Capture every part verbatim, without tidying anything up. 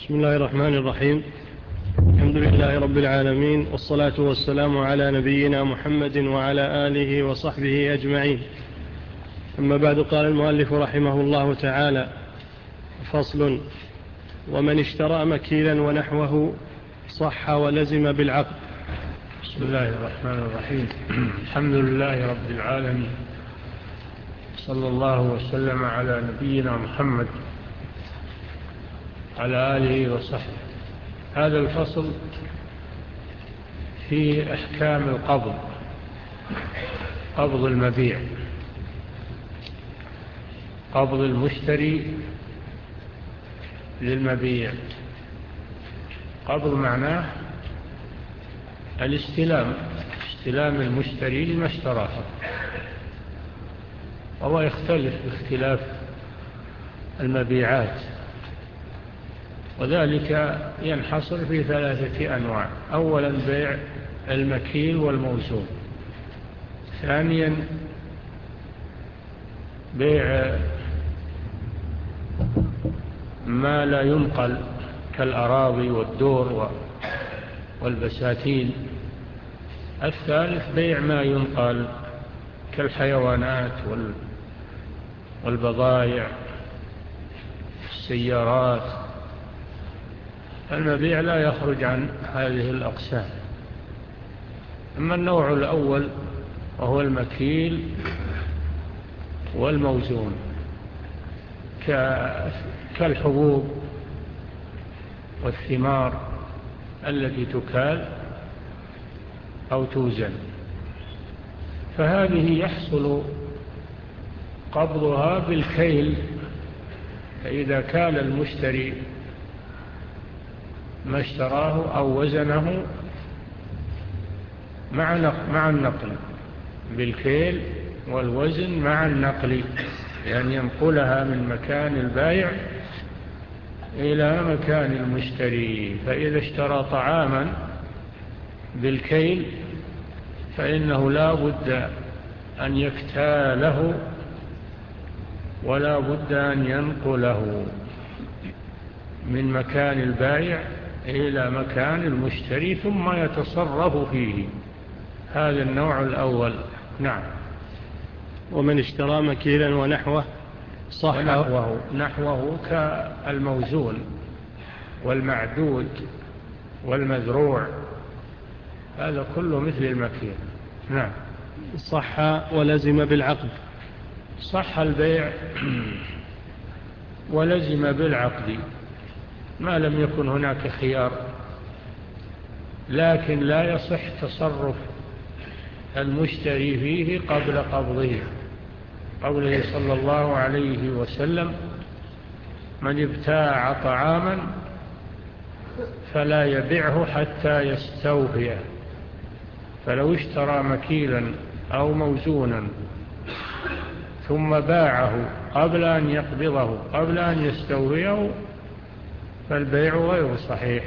بسم الله الرحمن الرحيم. الحمد لله رب العالمين، والصلاة والسلام على نبينا محمد وعلى آله وصحبه أجمعين. أما بعد، قال المؤلف رحمه الله تعالى: فصل: ومن اشترى مكيلا ونحوه صح ولزم بالعقد. بسم الله الرحمن الرحيم. الحمد لله رب العالمين، صلى الله وسلم على نبينا محمد على آله وصحبه. هذا الفصل في أحكام القبض، قبض المبيع، قبض المشتري للمبيع. قبض معناه الاستلام، استلام المشتري لما اشتراه، وهو يختلف باختلاف المبيعات، وذلك ينحصر في ثلاثة أنواع: أولا بيع المكيل والموزون، ثانيا بيع ما لا ينقل كالأراضي والدور والبساتين، الثالث بيع ما ينقل كالحيوانات والبضائع، السيارات. المبيع لا يخرج عن هذه الأقسام. أما النوع الأول وهو المكيل والموزون، كالحبوب والثمار التي تكال أو توزن، فهذه يحصل قبضها بالكيل. فإذا كان المشتري ما اشتراه أو وزنه مع النقل، بالكيل والوزن مع النقل، يعني ينقلها من مكان البائع إلى مكان المشتري. فإذا اشترى طعاما بالكيل فإنه لا بد أن يكتاله ولا بد أن ينقله من مكان البائع إلى مكان المشتري ثم يتصرف فيه. هذا النوع الأول. نعم. ومن اشترى مكيلا ونحوه صح ونحوه نحوه كالموزون والمعدود والمذروع، هذا كله مثل المكيل. نعم. صح ولزم بالعقد. صح البيع ولزم بالعقد ما لم يكن هناك خيار، لكن لا يصح تصرف المشتري فيه قبل قبضه. قوله صلى الله عليه وسلم: من ابتاع طعاما فلا يبيعه حتى يستوفيه. فلو اشترى مكيلا أو موزونا ثم باعه قبل أن يقبضه، قبل أن يستوفيه، فالبيع غير صحيح.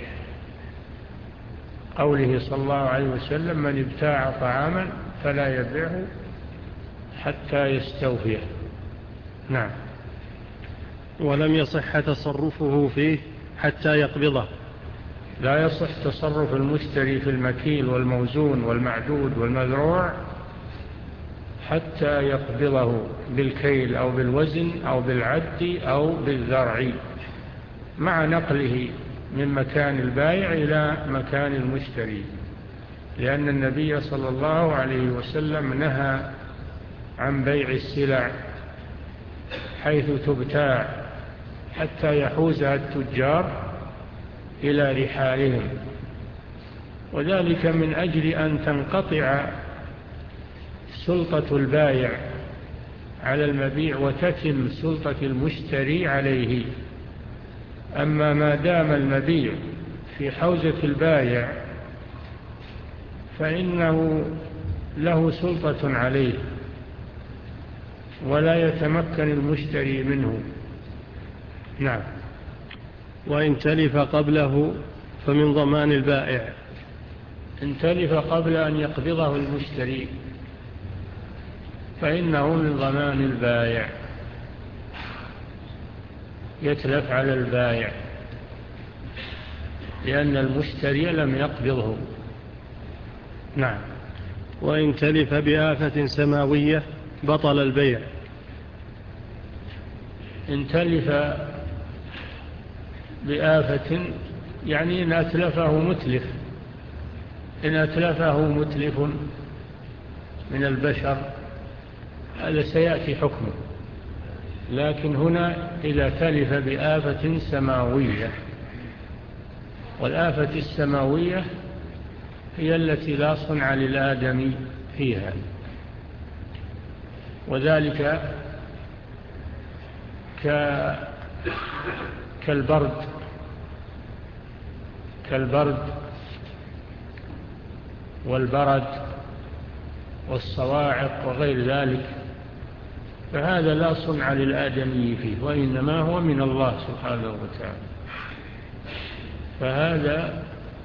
قوله صلى الله عليه وسلم: من ابتاع طعاما فلا يبيعه حتى يستوفيه. نعم. ولم يصح تصرفه فيه حتى يقبضه. لا يصح تصرف المشتري في المكيل والموزون والمعدود والمذروع حتى يقبضه بالكيل أو بالوزن أو بالعد أو بالذرع، مع نقله من مكان البائع إلى مكان المشتري، لأن النبي صلى الله عليه وسلم نهى عن بيع السلع حيث تبتاع حتى يحوزها التجار إلى رحالهم، وذلك من أجل أن تنقطع سلطة البائع على المبيع وتتم سلطة المشتري عليه. أما ما دام المبيع في حوزة البائع فإنه له سلطة عليه ولا يتمكن المشتري منه. نعم. وإن تلف قبله فمن ضمان البائع. إن تلف قبل أن يقبضه المشتري فإنه من ضمان البائع، يتلف على البائع لأن المشتري لم يقبضه. نعم. وإن تلف بآفة سماوية بطل البيع. إن تلف بآفة يعني إن أتلفه متلف، إن أتلفه متلف من البشر هذا سيأتي حكمه، لكن هنا إذا تلف بآفة سماوية، والآفة السماوية هي التي لا صنع للآدمي فيها، وذلك كالبرد كالبرد والبرد والصواعق وغير ذلك، فهذا لا صنع للآدمي فيه، وإنما هو من الله سبحانه وتعالى، فهذا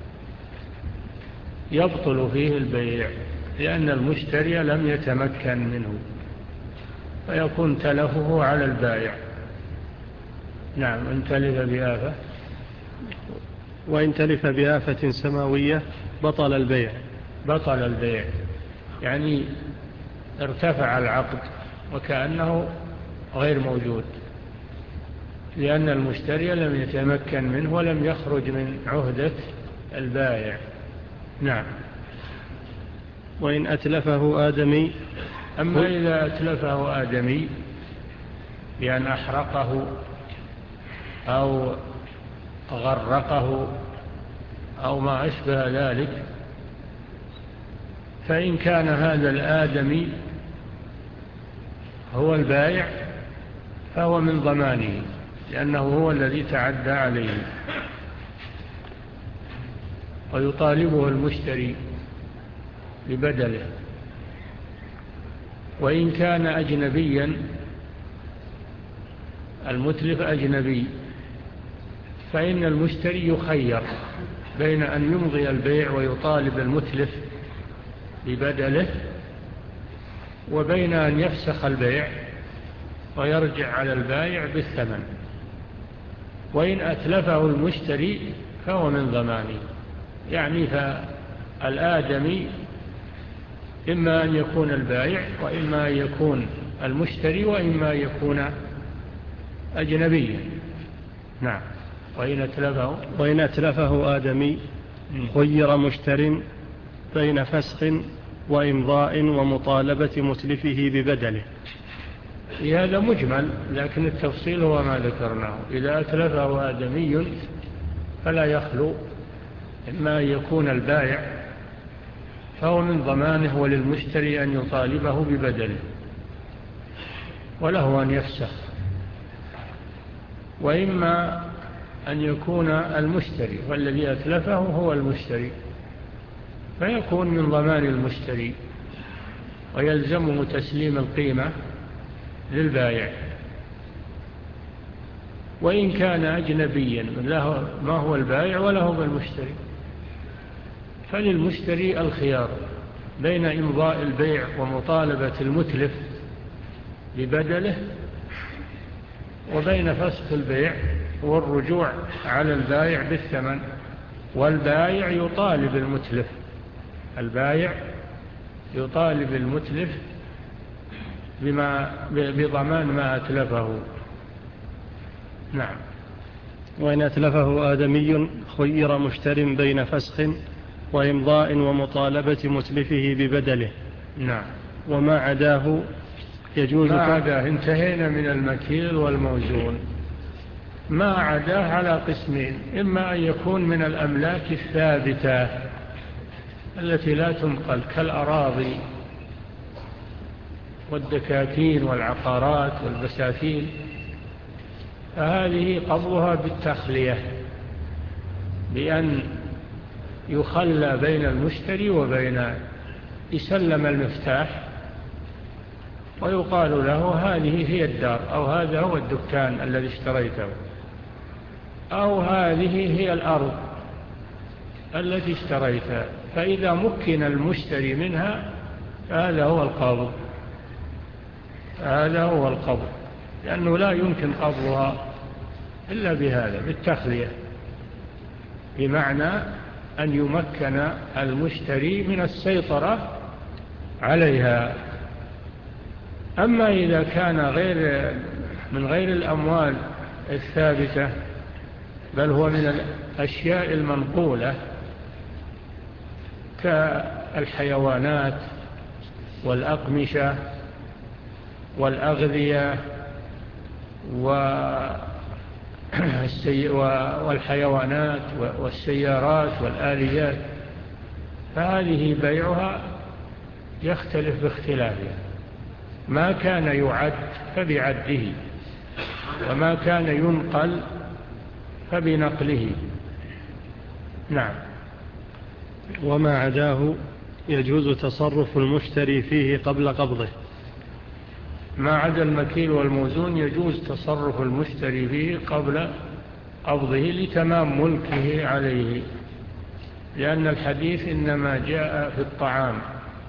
يبطل فيه البيع لأن المشتري لم يتمكن منه، فيكون تلفه على البائع. نعم. إن تلف بآفة وإن تلف بآفة سماوية بطل البيع. بطل البيع يعني ارتفع العقد وكأنه غير موجود، لأن المشتري لم يتمكن منه ولم يخرج من عهدة البائع. نعم. وإن أتلفه آدمي. أما إذا أتلفه آدمي بأن أحرقه أو غرقه أو ما أشبه ذلك، فإن كان هذا الآدمي هو البائع فهو من ضمانه، لأنه هو الذي تعدى عليه، ويطالبه المشتري ببدله. وإن كان أجنبيا، المتلف أجنبي، فإن المشتري يخير بين أن يمضي البيع ويطالب المتلف ببدله، وبين أن يفسخ البيع ويرجع على البائع بالثمن. وإن أتلفه المشتري فهو من ضمانه، يعني فالآدمي إما أن يكون البائع وإما أن يكون المشتري وإما أن يكون أجنبيا. نعم. وإن أتلفه وإن أتلفه آدمي خير مشتر بين فسخ وإمضاء ومطالبة متلفه ببدله. هذا مجمل، لكن التفصيل هو ما ذكرناه. إذا أتلفه آدمي فلا يخلو إما أن يكون البائع فهو من ضمانه وللمشتري أن يطالبه ببدله، وله أن يفسخ، وإما أن يكون المشتري، والذي أتلفه هو المشتري، فيكون من ضمان المشتري ويلزمه تسليم القيمة للبائع. وإن كان أجنبيا له ما هو البائع ولا هو المشتري، فللمشتري الخيار بين إمضاء البيع ومطالبة المتلف ببدله، وبين فسخ البيع والرجوع على البائع بالثمن. والبائع يطالب المتلف البائع يطالب المتلف بما بضمان ما أتلفه. نعم. وإن أتلفه آدمي خير مشتر بين فسخ وإمضاء ومطالبة متلفه ببدله. نعم. وما عداه يجوز. ما عداه انتهينا من المكيل والموزون. ما عداه على قسمين: إما أن يكون من الأملاك الثابتة التي لا تنقل كالأراضي والدكاكين والعقارات والبساتين، فهذه قبضها بالتخلية، بأن يخلى بين المشتري وبين يسلم المفتاح ويقال له هذه هي الدار، أو هذا هو الدكان الذي اشتريته، أو هذه هي الأرض التي اشتريتها. فإذا مكن المشتري منها فهذا هو القبض، هذا هو القبض، لأنه لا يمكن قبضها إلا بهذا، بالتخلية. بمعنى أن يمكن المشتري من السيطرة عليها. أما إذا كان غير من غير الأموال الثابتة، بل هو من الأشياء المنقولة كالحيوانات والأقمشة والأغذية والحيوانات والسيارات والآليات، فهذه بيعها يختلف باختلافها. ما كان يعد فبعده، وما كان ينقل فبنقله. نعم. وما عداه يجوز تصرف المشتري فيه قبل قبضه. ما عدا المكيل والموزون يجوز تصرف المشتري فيه قبل قبضه لتمام ملكه عليه، لأن الحديث إنما جاء في الطعام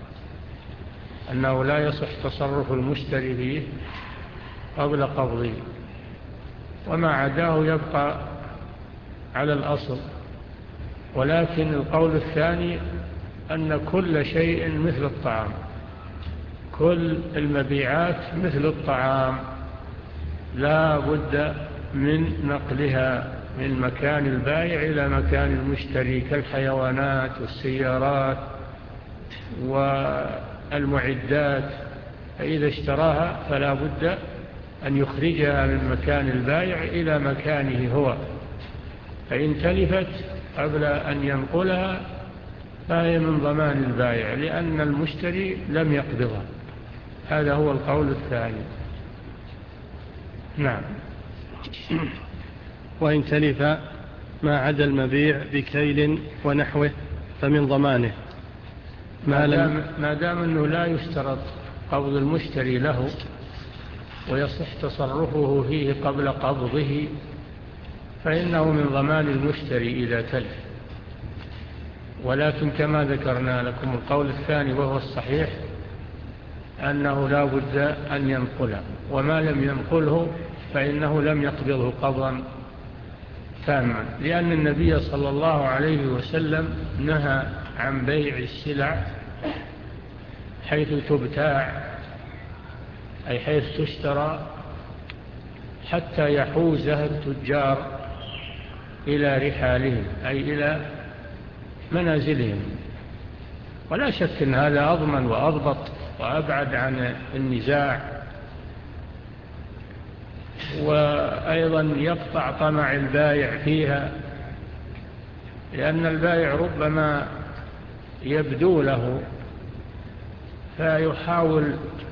أنه لا يصح تصرف المشتري فيه قبل قبضه، وما عداه يبقى على الأصل. ولكن القول الثاني أن كل شيء مثل الطعام، كل المبيعات مثل الطعام لا بد من نقلها من مكان البائع إلى مكان المشتري، كالحيوانات والسيارات والمعدات، فإذا اشتراها فلا بد أن يخرجها من مكان البائع إلى مكانه هو، فإن تلفت قبل أن ينقلها فهي من ضمان البائع، لأن المشتري لم يقبضها. هذا هو القول الثاني. نعم. وإن تلف ما عدا المبيع بكيل ونحوه فمن ضمانه، ما دام, ما دام أنه لا يشترط قبض المشتري له ويصح تصرفه فيه قبل قبضه، فإنه من ضمان المشتري إذا تلف. ولكن كما ذكرنا لكم القول الثاني وهو الصحيح أنه لا بد أن ينقله، وما لم ينقله فإنه لم يقبضه قبضا تاما، لأن النبي صلى الله عليه وسلم نهى عن بيع السلع حيث تبتاع، أي حيث تشترى، حتى يحوزها التجار إلى رحالهم، أي إلى منازلهم. ولا شك أن هذا أضمن وأضبط وأبعد عن النزاع، وأيضا يقطع طمع البائع فيها، لأن البائع ربما يبدو له فيحاول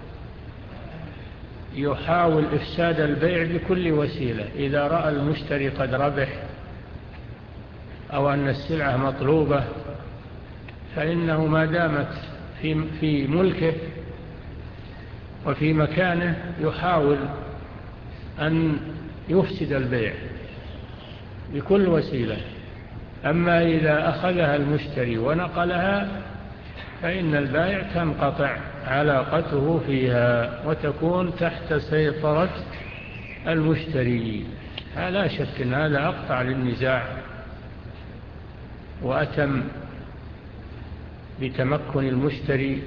يحاول إفساد البيع بكل وسيلة. إذا رأى المشتري قد ربح أو أن السلعة مطلوبة فإنه ما دامت في, في ملكه وفي مكانه يحاول أن يفسد البيع بكل وسيلة. أما إذا أخذها المشتري ونقلها فإن البائع تنقطع علاقته فيها وتكون تحت سيطرة المشتري. لا شك أن هذا أقطع للنزاع وأتم بتمكن المشتري،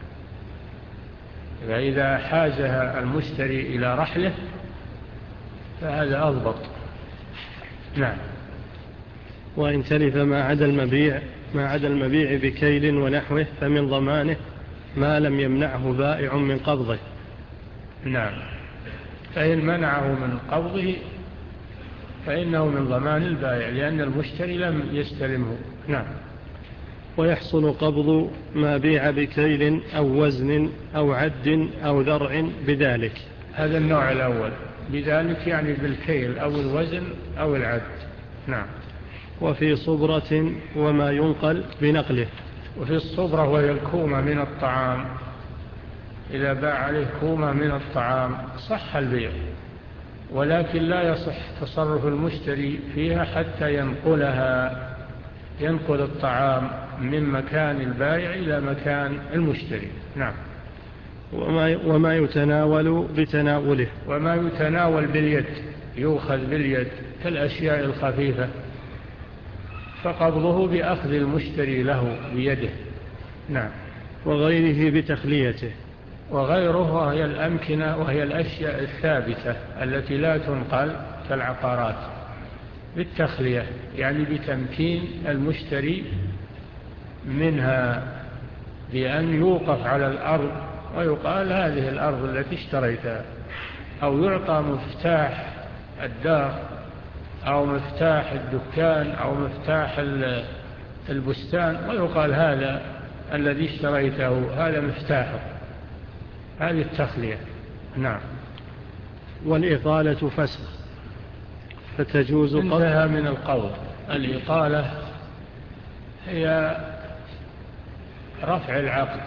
فإذا حازها المشتري إلى رحله فهذا أضبط. نعم. وإن تلف ما عدا المبيع ما عدا المبيع بكيل ونحوه فمن ضمانه ما لم يمنعه بائع من قبضه. نعم. فإن منعه من قبضه فإنه من ضمان البائع، لأن المشتري لم يستلمه. نعم. ويحصل قبض ما بيع بكيل أو وزن أو عد أو ذرع بذلك. هذا النوع الأول، بذلك يعني بالكيل أو الوزن أو العد. نعم. وفي صبرة وما ينقل بنقله. وفي الصبرة وهي الكومة من الطعام، إذا باع عليه كومة من الطعام صح البيع، ولكن لا يصح تصرف المشتري فيها حتى ينقلها، ينقل الطعام من مكان البائع إلى مكان المشتري. نعم. وما وما يتناول بتناوله. وما يتناول باليد، يؤخذ باليد كالأشياء الخفيفة فقبضه بأخذ المشتري له بيده. نعم. وغيره بتخليته. وغيره وهي الأمكنة وهي الأشياء الثابتة التي لا تنقل كالعقارات بالتخلية، يعني بتمكين المشتري منها بأن يوقف على الأرض ويقال هذه الأرض التي اشتريتها، أو يعطى مفتاح الدار أو مفتاح الدكان أو مفتاح البستان ويقال هذا الذي اشتريته هذا مفتاحه. هذه التخلية. نعم. والإقالة فسخ فتجوز. انتهى من القول. الإقالة هي رفع العقد.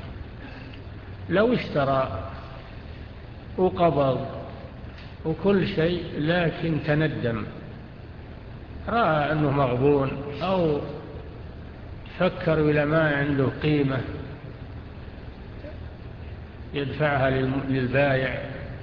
لو اشترى وقبض وكل شيء لكن تندم، رأى أنه مغبون أو فكر إلى ما عنده قيمة يدفعها للبائع،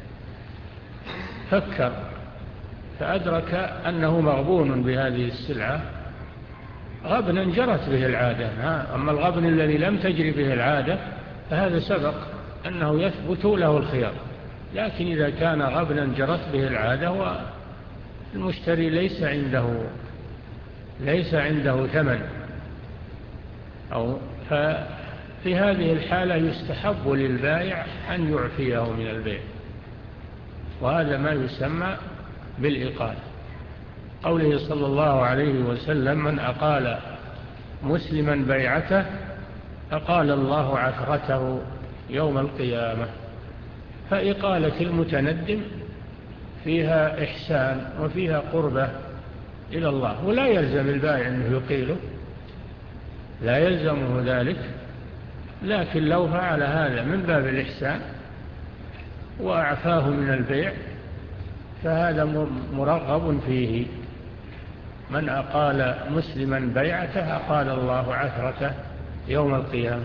فكر فأدرك أنه مغبون بهذه السلعة غبنا جرت به العادة. أما الغبن الذي لم تجري به العادة فهذا سبق أنه يثبت له الخيار. لكن إذا كان غبنا جرت به العادة والمشتري ليس عنده ليس عنده ثمن، أو ففي هذه الحالة يستحب للبائع أن يعفيه من البيع، وهذا ما يسمى بالإقالة. قوله صلى الله عليه وسلم: من أقال مسلما بيعته أقال الله عثرته يوم القيامة. فإقالة المتندم فيها إحسان وفيها قربة إلى الله، ولا يلزم البائع أنه يقيله، لا يلزمه ذلك، لكن لو فعل هذا من باب الإحسان وأعفاه من البيع فهذا مرغب فيه. من أقال مسلما بيعته أقال الله عثرته يوم القيامة.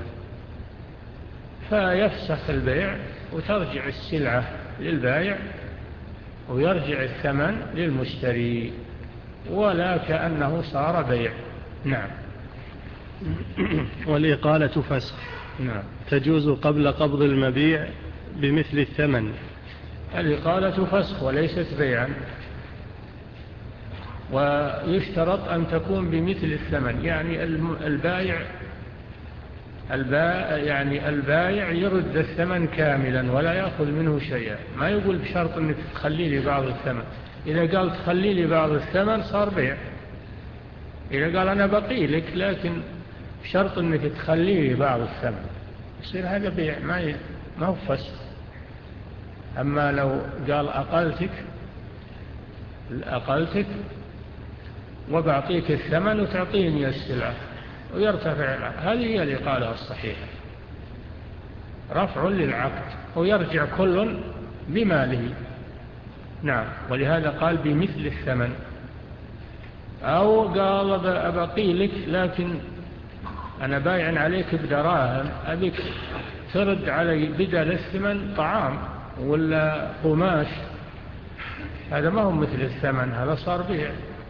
فيفسخ البيع وترجع السلعة للبائع ويرجع الثمن للمشتري ولا كأنه صار بيع. نعم. والإقالة فسخ. نعم. تجوز قبل قبض المبيع بمثل الثمن. الإقالة فسخ وليست بيعا، ويشترط أن تكون بمثل الثمن، يعني البائع البائع يعني البائع يرد الثمن كاملا ولا يأخذ منه شيئا. ما يقول بشرط أنك تخلي لي بعض الثمن. إذا قال تخلي لي بعض الثمن صار بيع. إذا قال أنا بقي لك لكن بشرط أنك تخلي لي بعض الثمن يصير هذا بيع، ما ما هو فسخ. أما لو قال أقلتك أقلتك وبعطيك الثمن وتعطيني السلعة ويرتفع، هذه هي الإقالة الصحيحة، رفع للعقد ويرجع كل بماله. نعم. ولهذا قال بمثل الثمن. أو قال أبقي لك لكن أنا بايع عليك بدراهم، أبيك ترد علي بدل الثمن طعام ولا قماش، هذا ما هو مثل الثمن، هذا صار بيع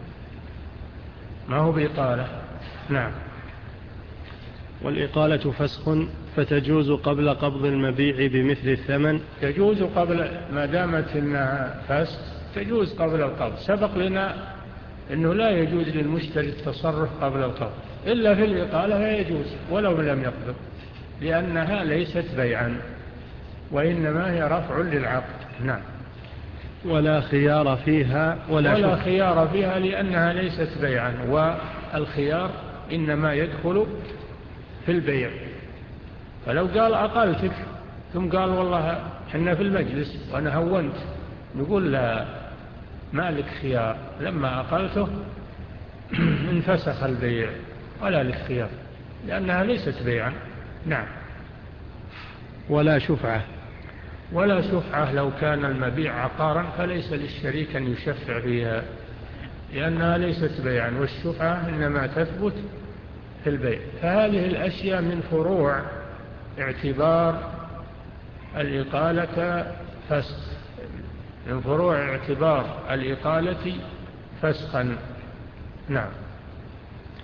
ما هو بإقالة. نعم. والإقالة فسخ فتجوز قبل قبض المبيع بمثل الثمن. تجوز قبل، ما دامت إنها فسخ تجوز قبل القبض. سبق لنا أنه لا يجوز للمشتري التصرف قبل القبض، إلا في الإقالة فيجوز ولو لم يقبض، لأنها ليست بيعا وإنما هي رفع للعقد. نعم. ولا خيار فيها ولا, ولا خيار فيها لأنها ليست بيعا، والخيار إنما يدخل في البيع. فلو قال أقلتك ثم قال والله حنا في المجلس وأنا هونت، نقول لا، مالك خيار، لما أقلته انفسخ البيع ولا للخيار لأنها ليست بيعا. نعم. ولا شفعة. ولا شفعة لو كان المبيع عقارا فليس للشريك أن يشفع فيها لأنها ليست بيعا، والشفعة إنما تثبت في البيع. فهذه الأشياء من فروع اعتبار الإقالة فسخ، من فروع اعتبار الإقالة فسخا. نعم.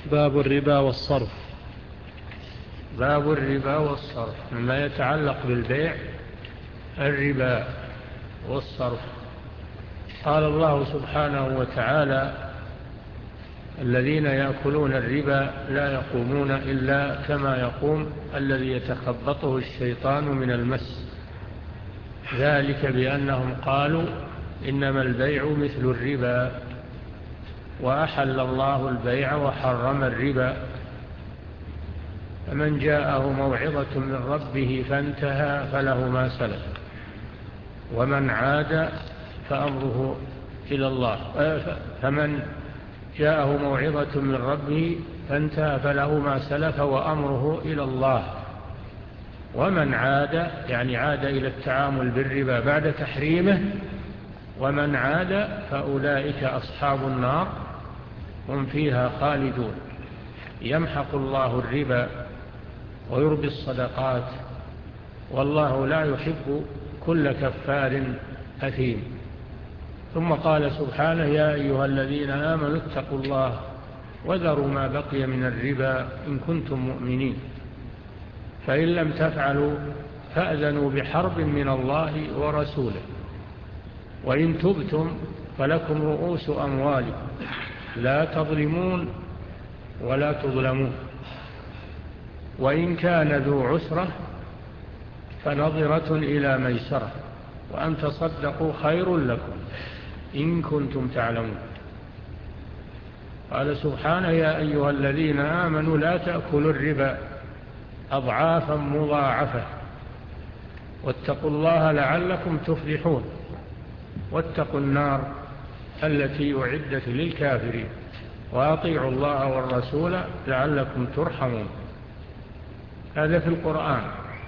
باب الربا والصرف. باب الربا والصرف مما يتعلق بالبيع، الربا والصرف. قال الله سبحانه وتعالى: الذين يأكلون الربا لا يقومون إلا كما يقوم الذي يتخبطه الشيطان من المس، ذلك بأنهم قالوا إنما البيع مثل الربا وأحل الله البيع وحرم الربا. فمن جاءه موعظة من ربه فانتهى فله ما سلف، ومن عاد فأمره إلى الله. فمن جاءه موعظة من ربه فانتهى فله ما سلف وأمره إلى الله، ومن عاد يعني عاد إلى التعامل بالربا بعد تحريمه، ومن عاد فأولئك أصحاب النار هم فيها خالدون. يمحق الله الربا ويربي الصدقات، والله لا يحب كل كفار أثيم. ثم قال سبحانه: يا أيها الذين آمنوا اتقوا الله وذروا ما بقي من الربا إن كنتم مؤمنين، فإن لم تفعلوا فأذنوا بحرب من الله ورسوله، وإن تبتم فلكم رؤوس أموالكم لا تظلمون ولا تظلمون، وإن كان ذو عسرة فنظرة إلى ميسرة، وأن تصدقوا خير لكم إن كنتم تعلمون. قال سبحانه: يا أيها الذين آمنوا لا تأكلوا الربا أضعافا مضاعفة واتقوا الله لعلكم تفلحون، واتقوا النار التي أعدت للكافرين، وأطيعوا الله والرسول لعلكم ترحمون. هذا في القرآن،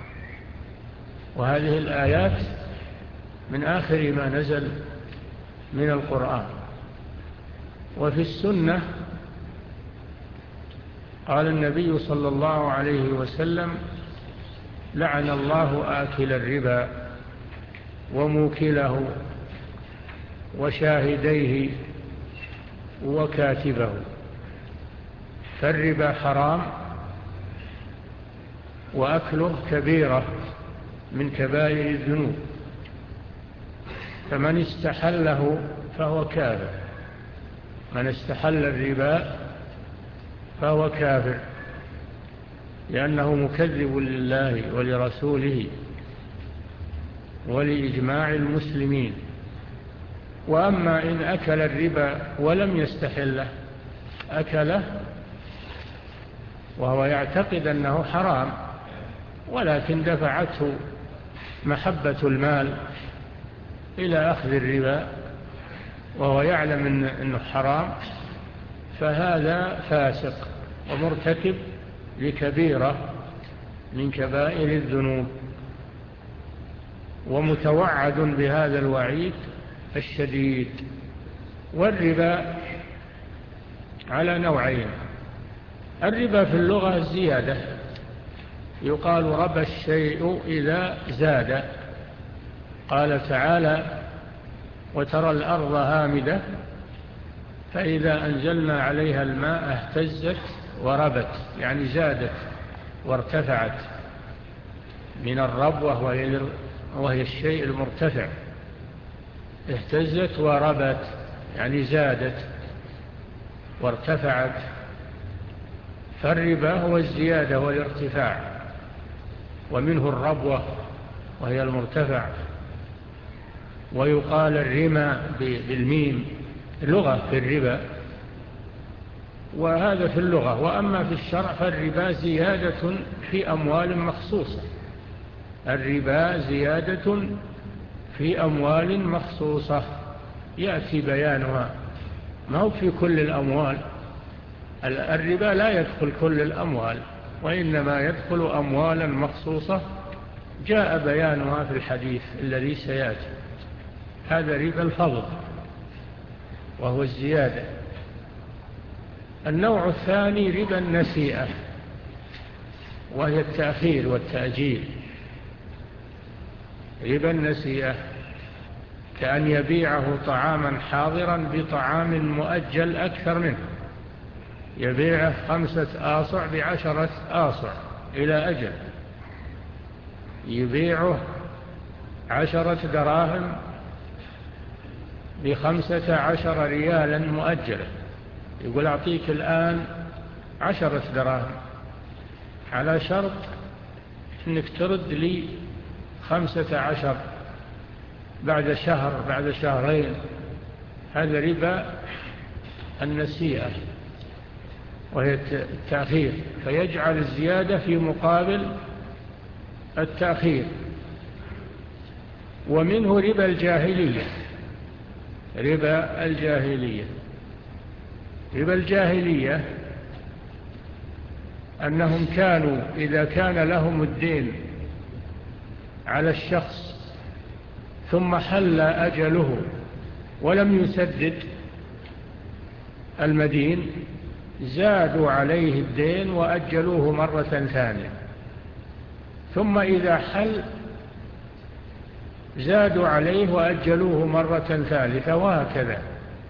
وهذه الآيات من آخر ما نزل من القرآن. وفي السنة قال النبي صلى الله عليه وسلم: لعن الله آكل الربا وموكله وشاهديه وكاتبه. فالربا حرام، وأكله كبيرة من كبائر الذنوب، فمن استحله فهو كافر. من استحل الربا فهو كافر، لأنه مكذب لله ولرسوله ولإجماع المسلمين. وأما إن أكل الربا ولم يستحله، أكله وهو يعتقد أنه حرام، ولكن دفعته محبة المال إلى أخذ الربا وهو يعلم أنه حرام، فهذا فاسق ومرتكب لكبيرة من كبائر الذنوب، ومتوعد بهذا الوعيد الشديد. والربا على نوعين: الربا في اللغة الزيادة، يقال ربى الشيء إذا زاد. قال تعالى: وترى الأرض هامدة فإذا أنزلنا عليها الماء اهتزت وربت، يعني زادت وارتفعت، من الربوة وهي الشيء المرتفع. اهتزت وربت يعني زادت وارتفعت. فالربا هو الزيادة والارتفاع، ومنه الربوة وهي المرتفع. ويقال الرمى بالميم لغة في الربا، وهذا في اللغة. وأما في الشرع فالربا زيادة في أموال مخصوصة. الربا زيادة في أموال مخصوصة يأتي بيانها، ما هو في كل الأموال. الربا لا يدخل كل الأموال، وإنما يدخل أموالا مخصوصة جاء بيانها في الحديث الذي سيأتي. هذا ربا الفضل وهو الزيادة. النوع الثاني ربا النسيئة، وهي التأخير والتأجيل. ربا النسيئة كأن يبيعه طعاما حاضرا بطعام مؤجل أكثر منه، يبيعه خمسة آصع بعشرة آصع إلى أجل، يبيعه عشرة دراهم بخمسة عشر ريالا مؤجلة، يقول أعطيك الآن عشرة دراهم على شرط أنك ترد لي خمسة عشر بعد شهر بعد شهرين. هذا ربا النسيئة وهي التأخير، فيجعل الزيادة في مقابل التأخير. ومنه ربا الجاهلية. ربا الجاهلية ربا الجاهلية أنهم كانوا إذا كان لهم الدين على الشخص ثم حل أجله ولم يسدد المدين، زادوا عليه الدين وأجلوه مرة ثانية، ثم إذا حل زادوا عليه وأجلوه مرة ثالثة، وهكذا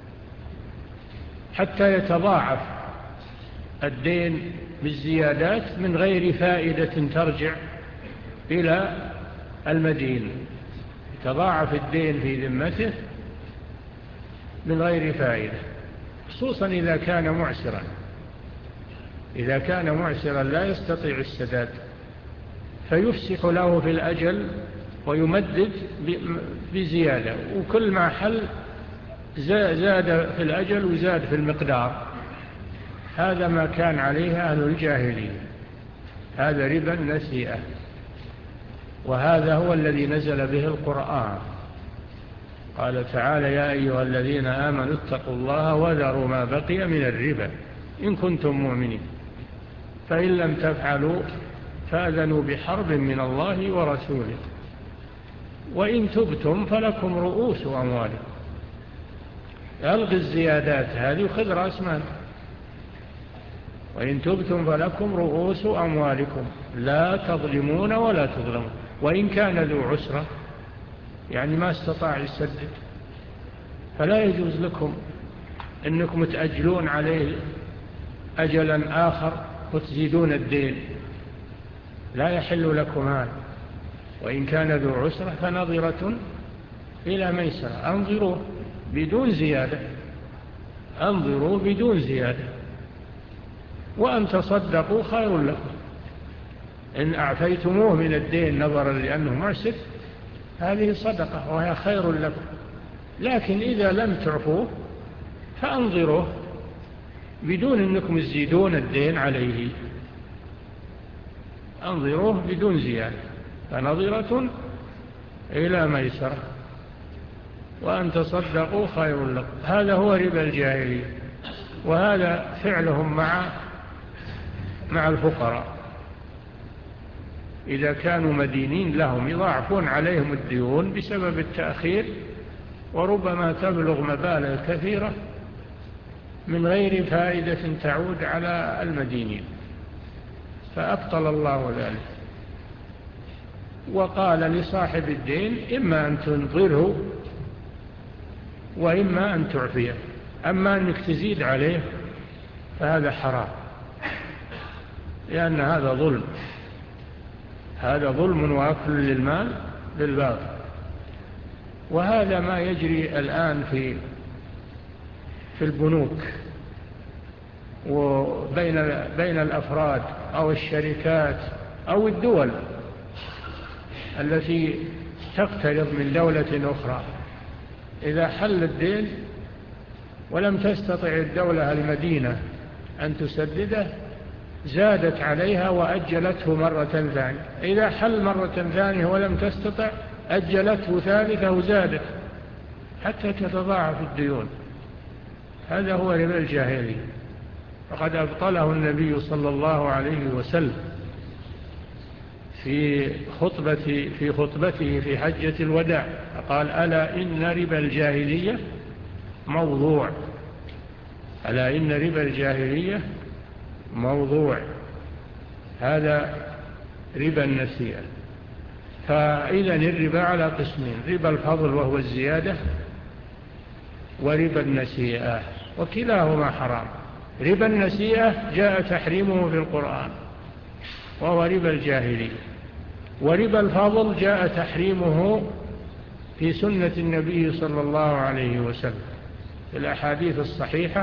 حتى يتضاعف الدين بالزيادات من غير فائدة ترجع إلى المدين. يتضاعف الدين في ذمته من غير فائدة، خصوصا إذا كان معسرا. إذا كان معسرا لا يستطيع السداد، فيفسح له في الأجل ويمدد بزيادة، وكل ما حل زاد في الأجل وزاد في المقدار. هذا ما كان عليه أهل الجاهلية، هذا ربا النسيئة، وهذا هو الذي نزل به القرآن. قال تعالى: يا أيها الذين آمنوا اتقوا الله وذروا ما بقي من الربا إن كنتم مؤمنين، فإن لم تفعلوا فأذنوا بحرب من الله ورسوله، وإن تبتم فلكم رؤوس أموالكم. ألغي الزيادات هذه وخذ رأس مال. وإن تبتم فلكم رؤوس أموالكم لا تظلمون ولا تظلمون. وإن كان ذو عسرة، يعني ما استطاع يسدد، فلا يجوز لكم أنكم تأجلون عليه أجلا آخر وتزيدون الدين، لا يحل لكم هذا. وإن كان ذو عسرة فنظرة إلى ميسرة، أنظروا بدون زيادة، أنظروا بدون زيادة، وأن تصدقوا خير لكم إن أعفيتموه من الدين نظرا لأنه معسر، هذه صدقة وهي خير لكم. لكن إذا لم تعفوه فأنظروه بدون أنكم تزيدون الدين عليه، أنظروه بدون زيادة، فنظرة إلى ميسرة وأن تصدقوا خير لكم. هذا هو ربا الجاهلية، وهذا فعلهم مع مع الفقراء. إذا كانوا مدينين لهم يضاعفون عليهم الديون بسبب التأخير، وربما تبلغ مبالغ كثيرة من غير فائدة تعود على المدينين، فأبطل الله ذلك. وقال لصاحب الدين: إما أن تنظره وإما أن تعفيه، أما أنك تزيد عليه فهذا حرام، لأن هذا ظلم، هذا ظلم وأكل للمال بالباطل. وهذا ما يجري الآن في في البنوك وبين بين الأفراد أو الشركات أو الدول التي تقترض من دولة أخرى. إذا حل الدين ولم تستطع الدولة المدينة أن تسدده، زادت عليها وأجلته مرة ثانية. إذا حل مرة ثانية ولم تستطع، أجلته ثالثة وزادت حتى تتضاعف الديون. هذا هو ربا الجاهلية، وقد أبطله النبي صلى الله عليه وسلم في خطبة في خطبته في حجة الوداع، قال: ألا إن ربا الجاهلية موضوع، ألا إن ربا الجاهلية موضوع. هذا ربا النسيئة. فإذا الربا على قسمين: ربا الفضل وهو الزيادة، وربا النسيئة، وكلاهما حرام. ربا النسيئة جاء تحريمه في القرآن وهو ربا الجاهلية، وربا الفضل جاء تحريمه في سنة النبي صلى الله عليه وسلم في الأحاديث الصحيحة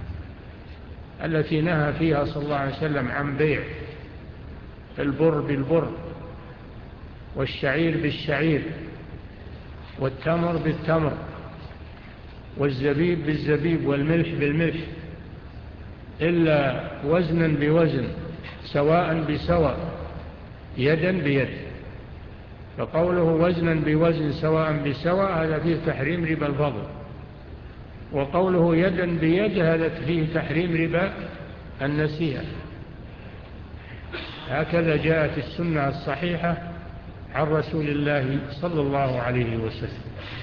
التي نهى فيها صلى الله عليه وسلم عن بيع البر بالبر والشعير بالشعير والتمر بالتمر والزبيب بالزبيب والملح بالملح إلا وزنا بوزن سواء بسواء يدا بيد. فقوله وزنا بوزن سواء بسواء هذا فيه تحريم ربا الفضل، وقوله يدا بيد هذا فيه تحريم ربا النسيئة. هكذا جاءت السنة الصحيحة عن رسول الله صلى الله عليه وسلم.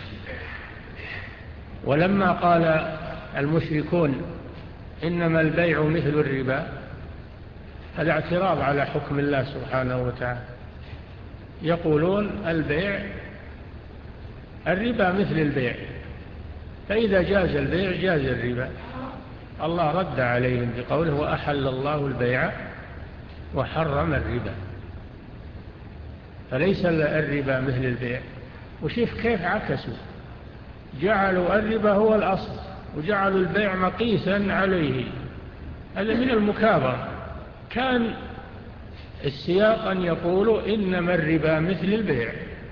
ولما قال المشركون إنما البيع مثل الربا، هذا اعتراض على حكم الله سبحانه وتعالى. يقولون البيع الربا مثل البيع، فإذا جاز البيع جاز الربا. الله رد عليهم بقوله وأحل الله البيع وحرم الربا، فليس الربا مثل البيع. وشوف كيف عكسوا، جعلوا الربا هو الأصل وجعلوا البيع مقيسا عليه. هذا من المكابرة. كان السياق أن يقولوا إنما الربا مثل البيع،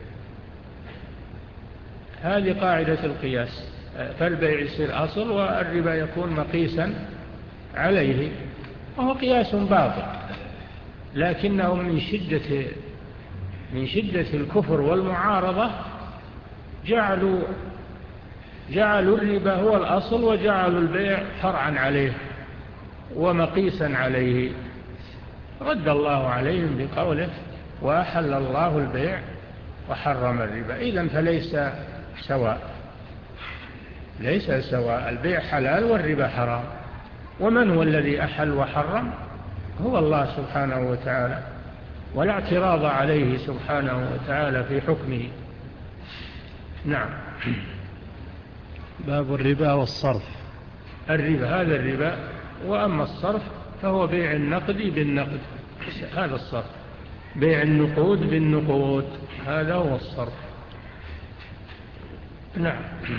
هذه قاعدة القياس، فالبيع يصير أصل والربا يكون مقيسا عليه، وهو قياس باطل. لكنهم من شدة من شدة الكفر والمعارضة جعلوا جعلوا الربا هو الأصل وجعلوا البيع فرعا عليه ومقيسا عليه. رد الله عليهم بقوله وأحل الله البيع وحرم الربا. إذن فليس سواء، ليس سواء، البيع حلال والربا حرام. ومن هو الذي أحل وحرم؟ هو الله سبحانه وتعالى، ولا اعتراض عليه سبحانه وتعالى في حكمه. نعم. باب الربا والصرف. الربا هذا الربا، وأما الصرف فهو بيع النقد بالنقد، هذا الصرف. بيع النقود بالنقود هذا هو الصرف. نعم.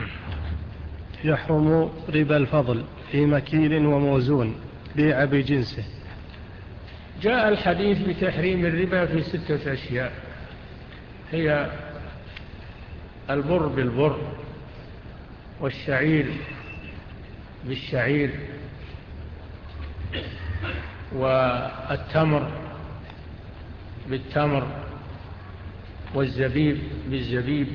يحرم ربا الفضل في مكيل وموزون بيع بجنسه. جاء الحديث بتحريم الربا في ستة أشياء، هي البر بالبر والشعير بالشعير والتمر بالتمر والزبيب بالزبيب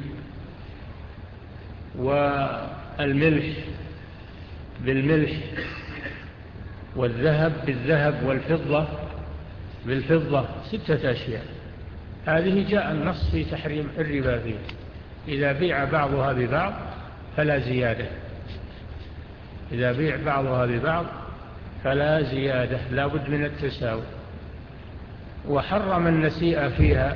والملح بالملح والذهب بالذهب والفضة بالفضة. ستة أشياء هذه جاء النص في تحريم الربا فيه. إذا بيع بعضها ببعض فلا زيادة، إذا بيع بعضها ببعض فلا زيادة، لا بد من التساوي. وحرم النسيئة فيها،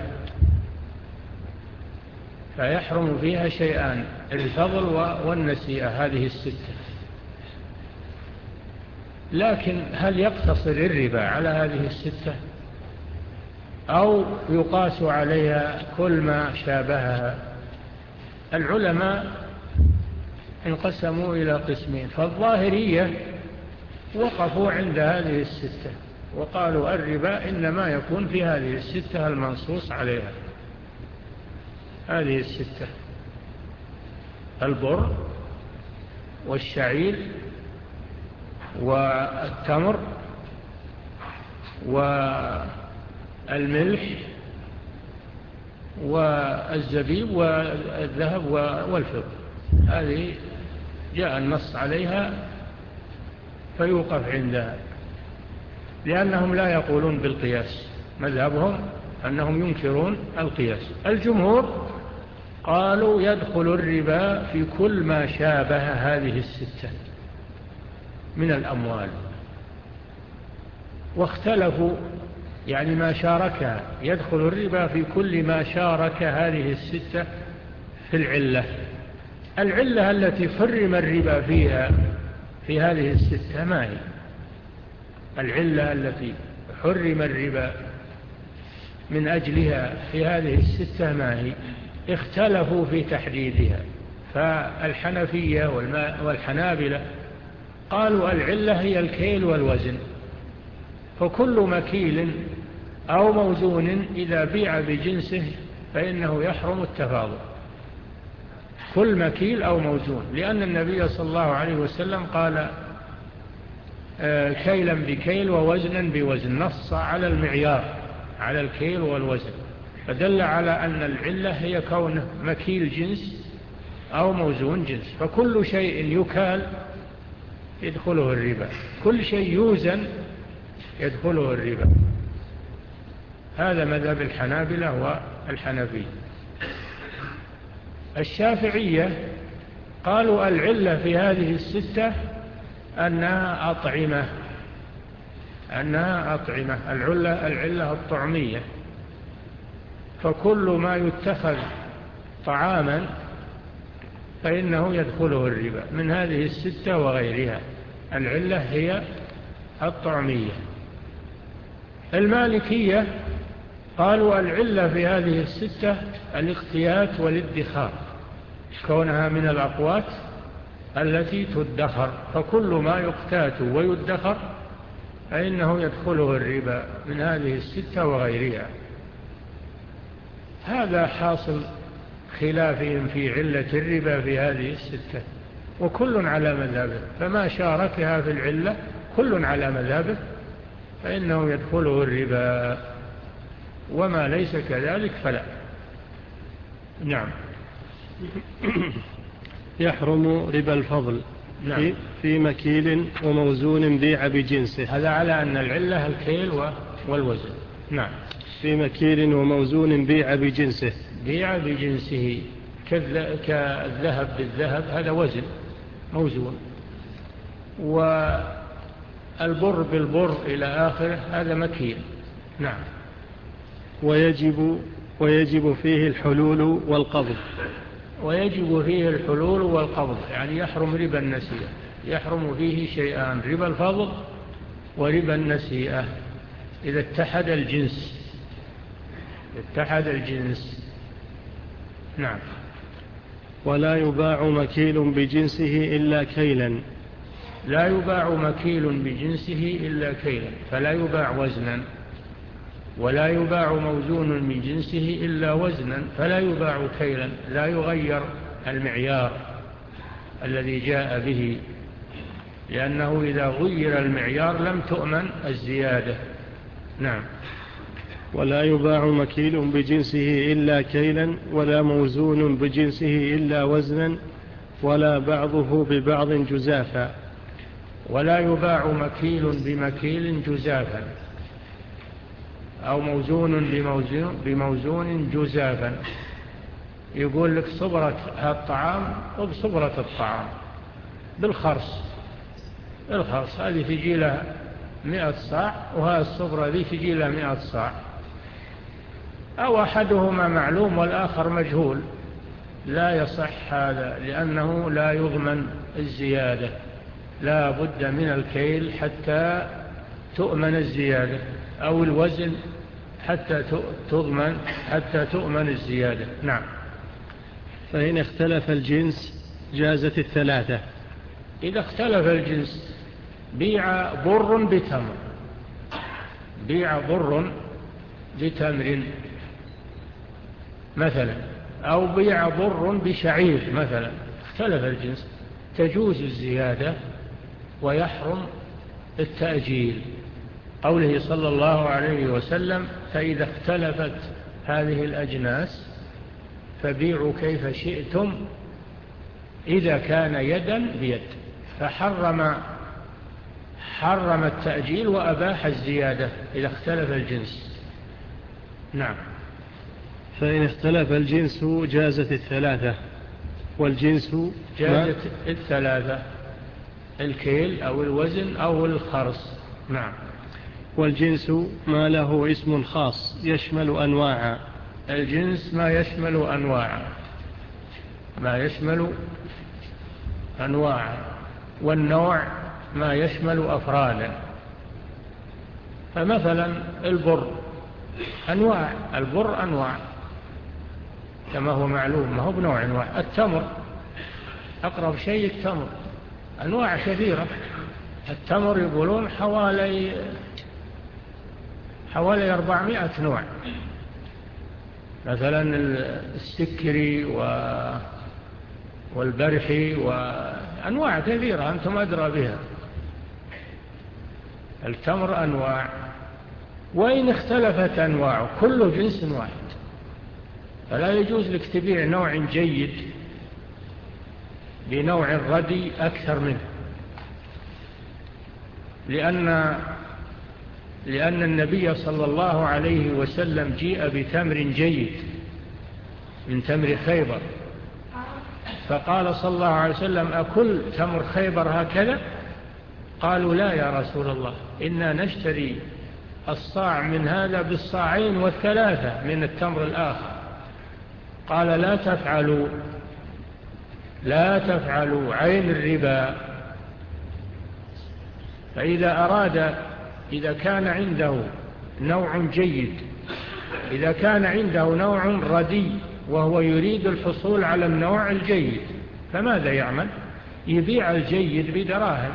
فيحرم فيها شيئان، الفضل والنسيئة، هذه الستة. لكن هل يقتصر الربا على هذه الستة أو يقاس عليها كل ما شابهها؟ العلماء انقسموا إلى قسمين. فالظاهرية وقفوا عند هذه الستة وقالوا الربا إنما يكون في هذه الستة المنصوص عليها، هذه الستة: البر والشعير والتمر والملح والزبيب والذهب والفضة. هذه جاء النص عليها فيوقف عندها، لأنهم لا يقولون بالقياس، مذهبهم أنهم ينكرون القياس. الجمهور قالوا يدخل الربا في كل ما شابه هذه الستة من الأموال، واختلفوا يعني ما شاركها. يدخل الربا في كل ما شارك هذه الستة في العلة. العلة التي حرم الربا فيها في هذه الستة ما هي؟ العلة التي حرم الربا من أجلها في هذه الستة ما هي؟ اختلفوا في تحديدها، فالحنفية والحنابلة قالوا العلة هي الكيل والوزن، فكل مكيل أو موزون إذا بيع بجنسه فإنه يحرم التفاضل، كل مكيل أو موزون، لأن النبي صلى الله عليه وسلم قال كيلا بكيل ووزنا بوزن، نص على المعيار على الكيل والوزن، فدل على أن العلة هي كونه مكيل جنس أو موزون جنس، فكل شيء يكال يدخله الربا، كل شيء يوزن يدخله الربا. هذا مذهب الحنابلة والحنفية. الشافعية قالوا العلة في هذه الستة أنها أطعمة، أنها أطعمة العلة, العلة الطعمية، فكل ما يتخذ طعاما فإنه يدخله الربا من هذه الستة وغيرها، العلة هي الطعمية. المالكية قالوا العلة في هذه الستة الاقتيات والادخار، كونها من الأقوات التي تدخر، فكل ما يقتات ويدخر فإنه يدخله الربا من هذه الستة وغيرها. هذا حاصل خلافهم في علة الربا في هذه الستة، وكل على مذهبه، فما شاركها في العلة كل على مذهبه فإنه يدخله الربا، وما ليس كذلك فلا. نعم. يحرم ربا الفضل. نعم. في مكيل وموزون بيع بجنسه، هذا على أن العلة الكيل والوزن. نعم. في مكيل وموزون بيع بجنسه، بيع بجنسه كالذهب بالذهب، هذا وزن موزون، والبر بالبر إلى آخره، هذا مكيل. نعم. ويجب, ويجب فيه الحلول والقبض. ويجب فيه الحلول والقبض، يعني يحرم ربا النسيئة، يحرم فيه شيئان، ربا الفضل وربا النسيئة، إذا اتحد الجنس، اتحد الجنس. نعم. ولا يباع مكيل بجنسه إلا كيلا. لا يباع مكيل بجنسه إلا كيلا، فلا يباع وزنا، ولا يباع موزون من جنسه إلا وزنا، فلا يباع كيلا، لا يغير المعيار الذي جاء به، لأنه إذا غير المعيار لم تؤمن الزيادة. نعم. ولا يباع مكيل بجنسه إلا كيلا، ولا موزون بجنسه إلا وزنا، ولا بعضه ببعض جزافا. ولا يباع مكيل بمكيل جزافا، أو موزون بموزون, بموزون جزافا، يقول لك صبرة هالطعام وبصبرة الطعام بالخرص، الخرص هذه تجي لها مئة صاع، وهذه الصبرة ذي تجي لها مئة صاع، أو أحدهما معلوم والآخر مجهول، لا يصح هذا، لأنه لا يضمن الزيادة، لا بد من الكيل حتى تؤمن الزيادة، أو الوزن حتى تضمن حتى تؤمن الزيادة. نعم. فإن اختلف الجنس جازت الثلاثة. إذا اختلف الجنس، بيع بر بتمر، بيع بر بتمر مثلا، أو بيع بر بشعير مثلا، اختلف الجنس، تجوز الزيادة ويحرم التأجيل، قوله صلى الله عليه وسلم: فإذا اختلفت هذه الأجناس فبيعوا كيف شئتم إذا كان يدا بيد، فحرم حرم التأجيل وأباح الزيادة إذا اختلف الجنس. نعم. فإن اختلف الجنس جازت الثلاثة، والجنس جازت الثلاثة، الكيل أو الوزن أو الخرص. نعم. والجنس ما له اسم خاص يشمل أنواعا. الجنس ما يشمل أنواعا، ما يشمل أنواعا، والنوع ما يشمل أفرادا. فمثلا البر أنواع، البر أنواع كما هو معلوم، ما هو بنوع واحد. التمر أقرب شيء التمر، أنواع كثيرة. التمر يقولون حوالي حوالي أربعمائة نوع، مثلا السكري والبرحي وأنواع كثيرة أنتم أدرى بها. التمر أنواع، وإن اختلفت أنواعه كله جنس واحد، فلا يجوز لك تبيع نوع جيد بنوع ردي أكثر منه، لأن لأن النبي صلى الله عليه وسلم جيء بتمر جيد من تمر خيبر، فقال صلى الله عليه وسلم: أكل تمر خيبر هكذا؟ قالوا: لا يا رسول الله، إنا نشتري الصاع من هذا بالصاعين والثلاثة من التمر الآخر. قال: لا تفعلوا لا تفعلوا عين الربا. فإذا أراد إذا كان عنده نوع جيد إذا كان عنده نوع ردي وهو يريد الحصول على النوع الجيد، فماذا يعمل؟ يبيع الجيد بدراهم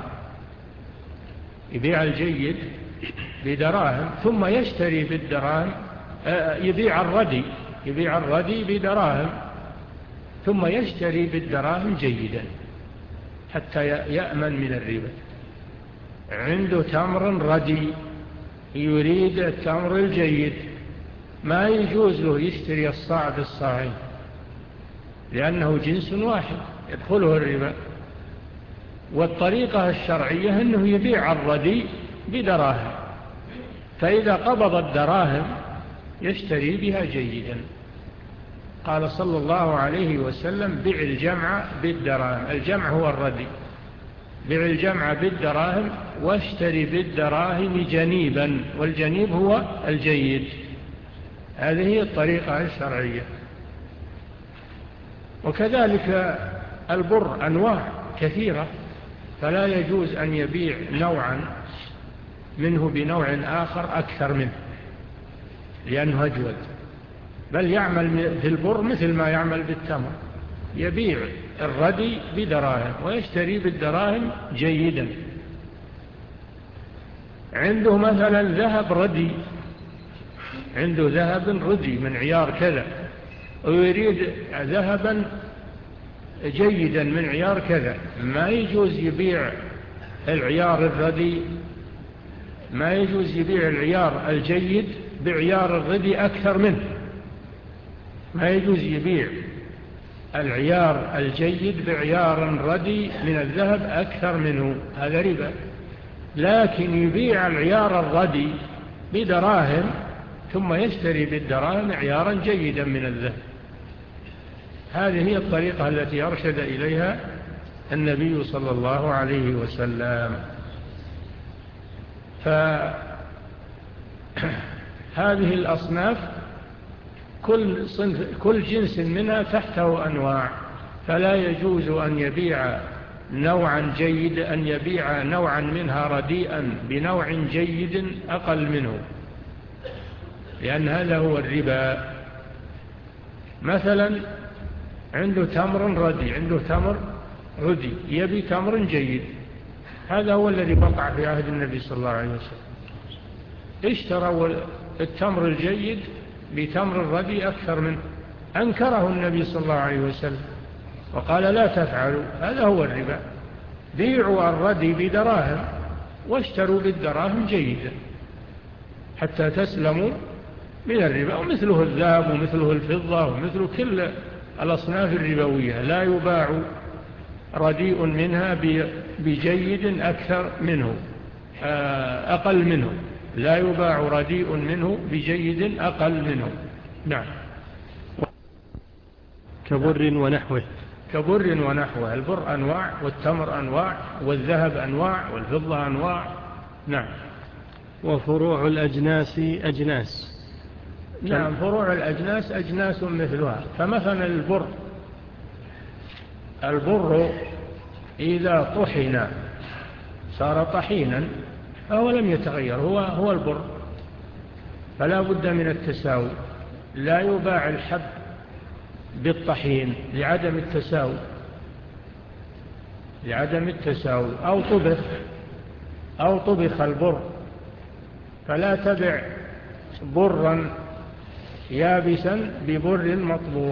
يبيع الجيد بدراهم ثم يشتري بالدراهم يبيع الردي يبيع الردي بدراهم ثم يشتري بالدراهم جيدا حتى يأمن من الربا. عنده تمر ردي يريد التمر الجيد، ما يجوز له يشتري الصاع بالصاعين، لأنه جنس واحد يدخله الربا. والطريقة الشرعية أنه يبيع الردي بدراهم، فإذا قبض الدراهم يشتري بها جيدا. قال صلى الله عليه وسلم: بيع الجمع بالدراهم. الجمع هو الردي. بيع الجمع بالدراهم واشتري بالدراهم جنيبا، والجنيب هو الجيد. هذه هي الطريقة الشرعية. وكذلك البر أنواع كثيرة، فلا يجوز أن يبيع نوعا منه بنوع آخر أكثر منه، لأنه أجود. بل يعمل في البر مثل ما يعمل بالتمر، يبيع الردي بدراهم ويشتري بالدراهم جيدا. عنده مثلا ذهب ردي عنده ذهب ردي من عيار كذا، ويريد ذهبا جيدا من عيار كذا، ما يجوز يبيع العيار الردي ما يجوز يبيع العيار الجيد بعيار الردي أكثر منه. ما يجوز يبيع العيار الجيد بعيار ردي من الذهب أكثر منه، هذا ربا. لكن يبيع العيار الردي بدراهم ثم يشتري بالدراهم عيارا جيدا من الذهب. هذه هي الطريقة التي أرشد إليها النبي صلى الله عليه وسلم. فهذه الأصناف كل, صنف كل جنس منها تحته أنواع، فلا يجوز أن يبيع نوعا جيد أن يبيع نوعا منها رديئا بنوع جيد أقل منه، لأن هذا هو الربا. مثلا عنده تمر ردي عنده تمر ردي يبي تمر جيد، هذا هو الذي وقع في عهد النبي صلى الله عليه وسلم. اشتروا التمر الجيد بتمر الردي أكثر منه، أنكره النبي صلى الله عليه وسلم وقال: لا تفعلوا، هذا هو الربا. بيعوا الردي بدراهم واشتروا بالدراهم جيدا حتى تسلموا من الربا. ومثله الذهب ومثله الفضة ومثل كل الأصناف الربوية، لا يباع رديء منها بجيد أكثر منه أقل منه لا يباع رديء منه بجيد أقل منه. نعم. كبر ونحوه كبر ونحوه. البر أنواع، والتمر أنواع، والذهب أنواع، والفضة أنواع. نعم. وفروع الأجناس أجناس. نعم، فروع الأجناس أجناس مثلها. فمثلا البر البر إذا طحن صار طحينا، فهو لم يتغير، هو, هو البر، فلا بد من التساوي. لا يباع الحب بالطحين لعدم التساوي لعدم التساوي أو طبخ أو طبخ البر، فلا تبع برا يابسا ببر مطبوخ،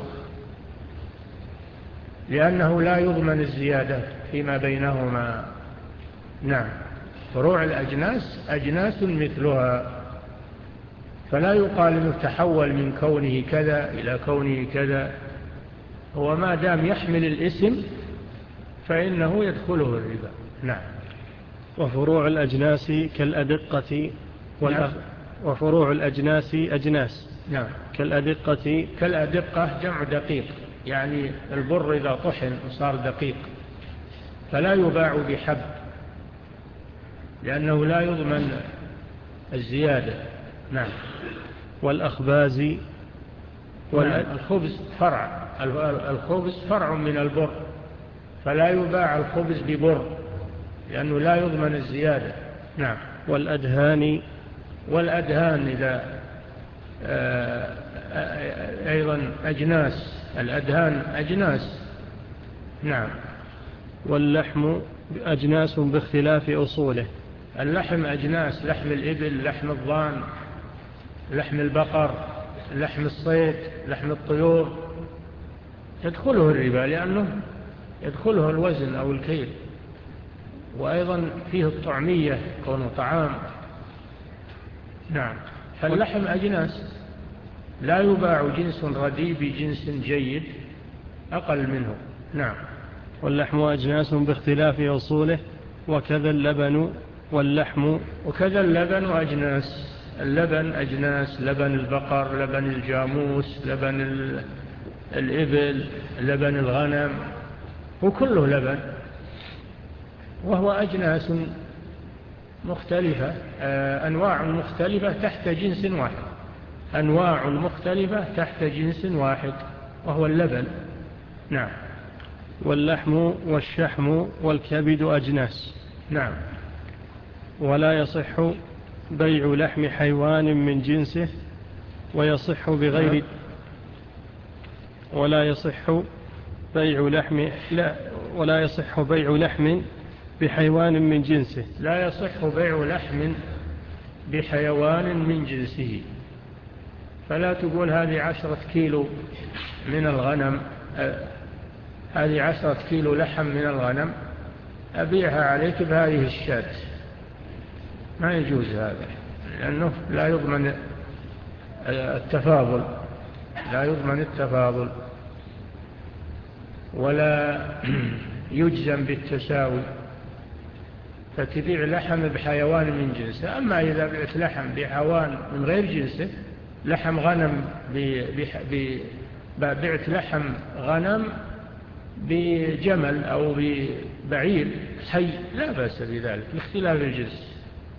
لأنه لا يضمن الزيادة فيما بينهما. نعم. فروع الأجناس أجناس مثلها، فلا يقال انه تحول من كونه كذا إلى كونه كذا، هو ما دام يحمل الاسم فإنه يدخله الربا. نعم. وفروع الأجناس كالأدقة والأف... نعم. وفروع الأجناس أجناس. نعم. كالأدقة كالأدقة جمع دقيق، يعني البر إذا طحن وصار دقيق فلا يباع بحب، لأنه لا يضمن الزيادة. نعم. والأخباز وال... نعم. الخبز فرع الخبز فرع من البر، فلا يباع الخبز ببر لأنه لا يضمن الزيادة. نعم. والأدهان والأدهان إذا أيضا أجناس، الأدهان أجناس. نعم. واللحم أجناس باختلاف أصوله. اللحم أجناس، لحم الإبل، لحم الضان، لحم البقر، لحم الصيد، لحم الطيور، يدخله الربا لأنه يدخله الوزن أو الكيل، وأيضا فيه الطعمية كونه طعام. نعم. فاللحم أجناس، لا يباع جنس رديء بجنس جيد أقل منه. نعم. واللحم أجناس باختلاف أصوله، وكذا اللبن واللحم. وكذا اللبن أجناس، اللبن أجناس، لبن البقر، لبن الجاموس، لبن الإبل، لبن الغنم، وكله لبن، وهو أجناس مختلفة، أنواع مختلفة تحت جنس واحد، أنواع مختلفة تحت جنس واحد وهو اللبن. نعم. واللحم والشحم والكبد أجناس. نعم. ولا يصح بيع لحم حيوان من جنسه، ويصح بغير نعم. ولا يصح بيع لحم لا ولا يصح بيع لحم بحيوان من جنسه. لا يصح بيع لحم بحيوان من جنسه، فلا تقول هذه عشرة كيلو من الغنم، هذه عشرة كيلو لحم من الغنم أبيعها عليك بهذه الشاة، ما يجوز هذا، لأنه لا يضمن التفاضل، لا يضمن التفاضل ولا يجزم بالتساوي، فتبيع لحم بحيوان من جنسه. أما إذا بعت لحم بحيوان من غير جنسه، لحم غنم بعت لحم غنم بجمل أو ببعير حي لا بأس بذلك لاختلاف الجنس،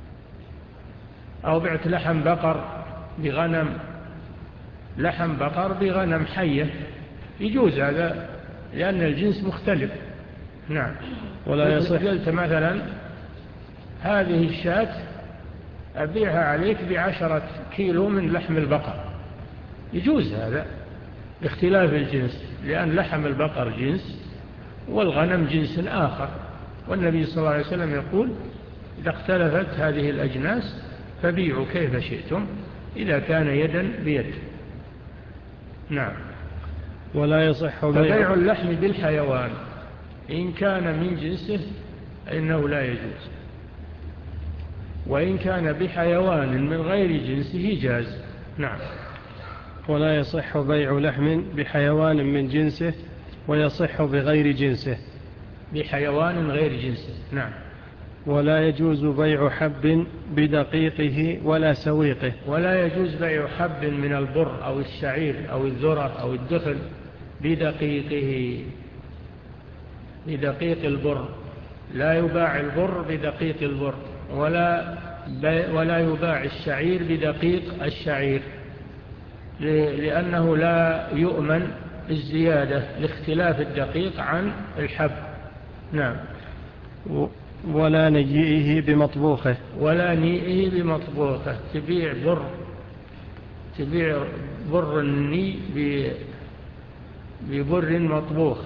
أو بعت لحم بقر بغنم، لحم بقر بغنم حية، يجوز هذا لأن الجنس مختلف. نعم. ولا يصح. قلت مثلا هذه الشاة أبيعها عليك بعشرة كيلو من لحم البقر، يجوز هذا باختلاف الجنس، لأن لحم البقر جنس والغنم جنس آخر، والنبي صلى الله عليه وسلم يقول إذا اختلفت هذه الأجناس فبيعوا كيف شئتم إذا كان يدا بيد. نعم. ولا يصح بيع اللحم بالحيوان إن كان من جنسه إنه لا يجوز، وإن كان بحيوان من غير جنسه جاز. نعم. ولا يصح بيع لحم بحيوان من جنسه، ويصح بغير جنسه. بحيوان غير جنسه. نعم. ولا يجوز بيع حب بدقيقه ولا سويقه. ولا يجوز بيع حب من البر أو الشعير أو الذرة أو الدخل بدقيقه، بدقيق البر، لا يباع البر بدقيق البر، ولا ولا يباع الشعير بدقيق الشعير، لأنه لا يؤمن الزيادة لاختلاف الدقيق عن الحب. نعم. ولا نيئه بمطبوخه ولا نيئه بمطبوخه. تبيع بر تبيع بر الني ببر مطبوخ،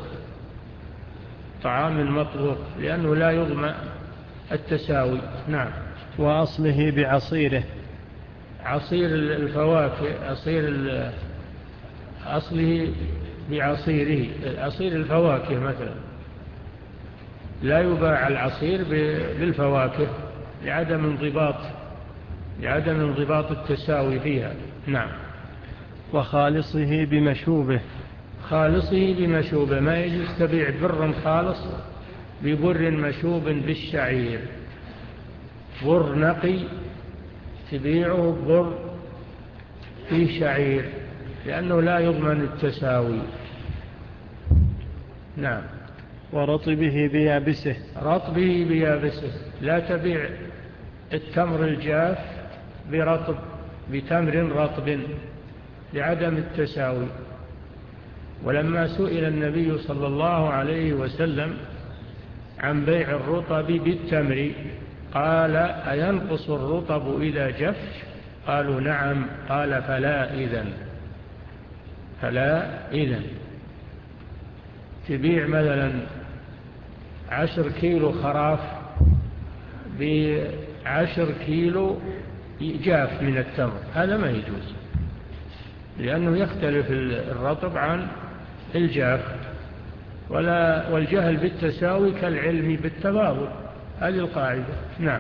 طعام مطبوخ، لأنه لا يضمن التساوي. نعم. وأصله بعصيره. عصير الفواكه، عصير أصله بعصيره، عصير الفواكه مثلا لا يباع العصير بالفواكه لعدم انضباط لعدم انضباط التساوي فيها. نعم. وخالصه بمشوبه. خالصه بمشوبه، ما يجوز تبيع بر خالص ببر مشوب بالشعير. بر نقي تبيعه بر فيه شعير، لأنه لا يضمن التساوي. نعم. ورطبه بيابسه. رطبه بيابسه، لا تبيع التمر الجاف برطب بتمر رطب لعدم التساوي. ولما سئل النبي صلى الله عليه وسلم عن بيع الرطب بالتمر قال: أينقص الرطب إذا جف؟ قالوا: نعم. قال: فلا إذن فلا إذن تبيع مثلا عشر كيلو خراف بعشر كيلو جاف من التمر، هذا ما يجوز، لأنه يختلف الرطب عن الجاف. ولا والجهل بالتساوي كالعلم بالتفاضل، هذه القاعدة. نعم.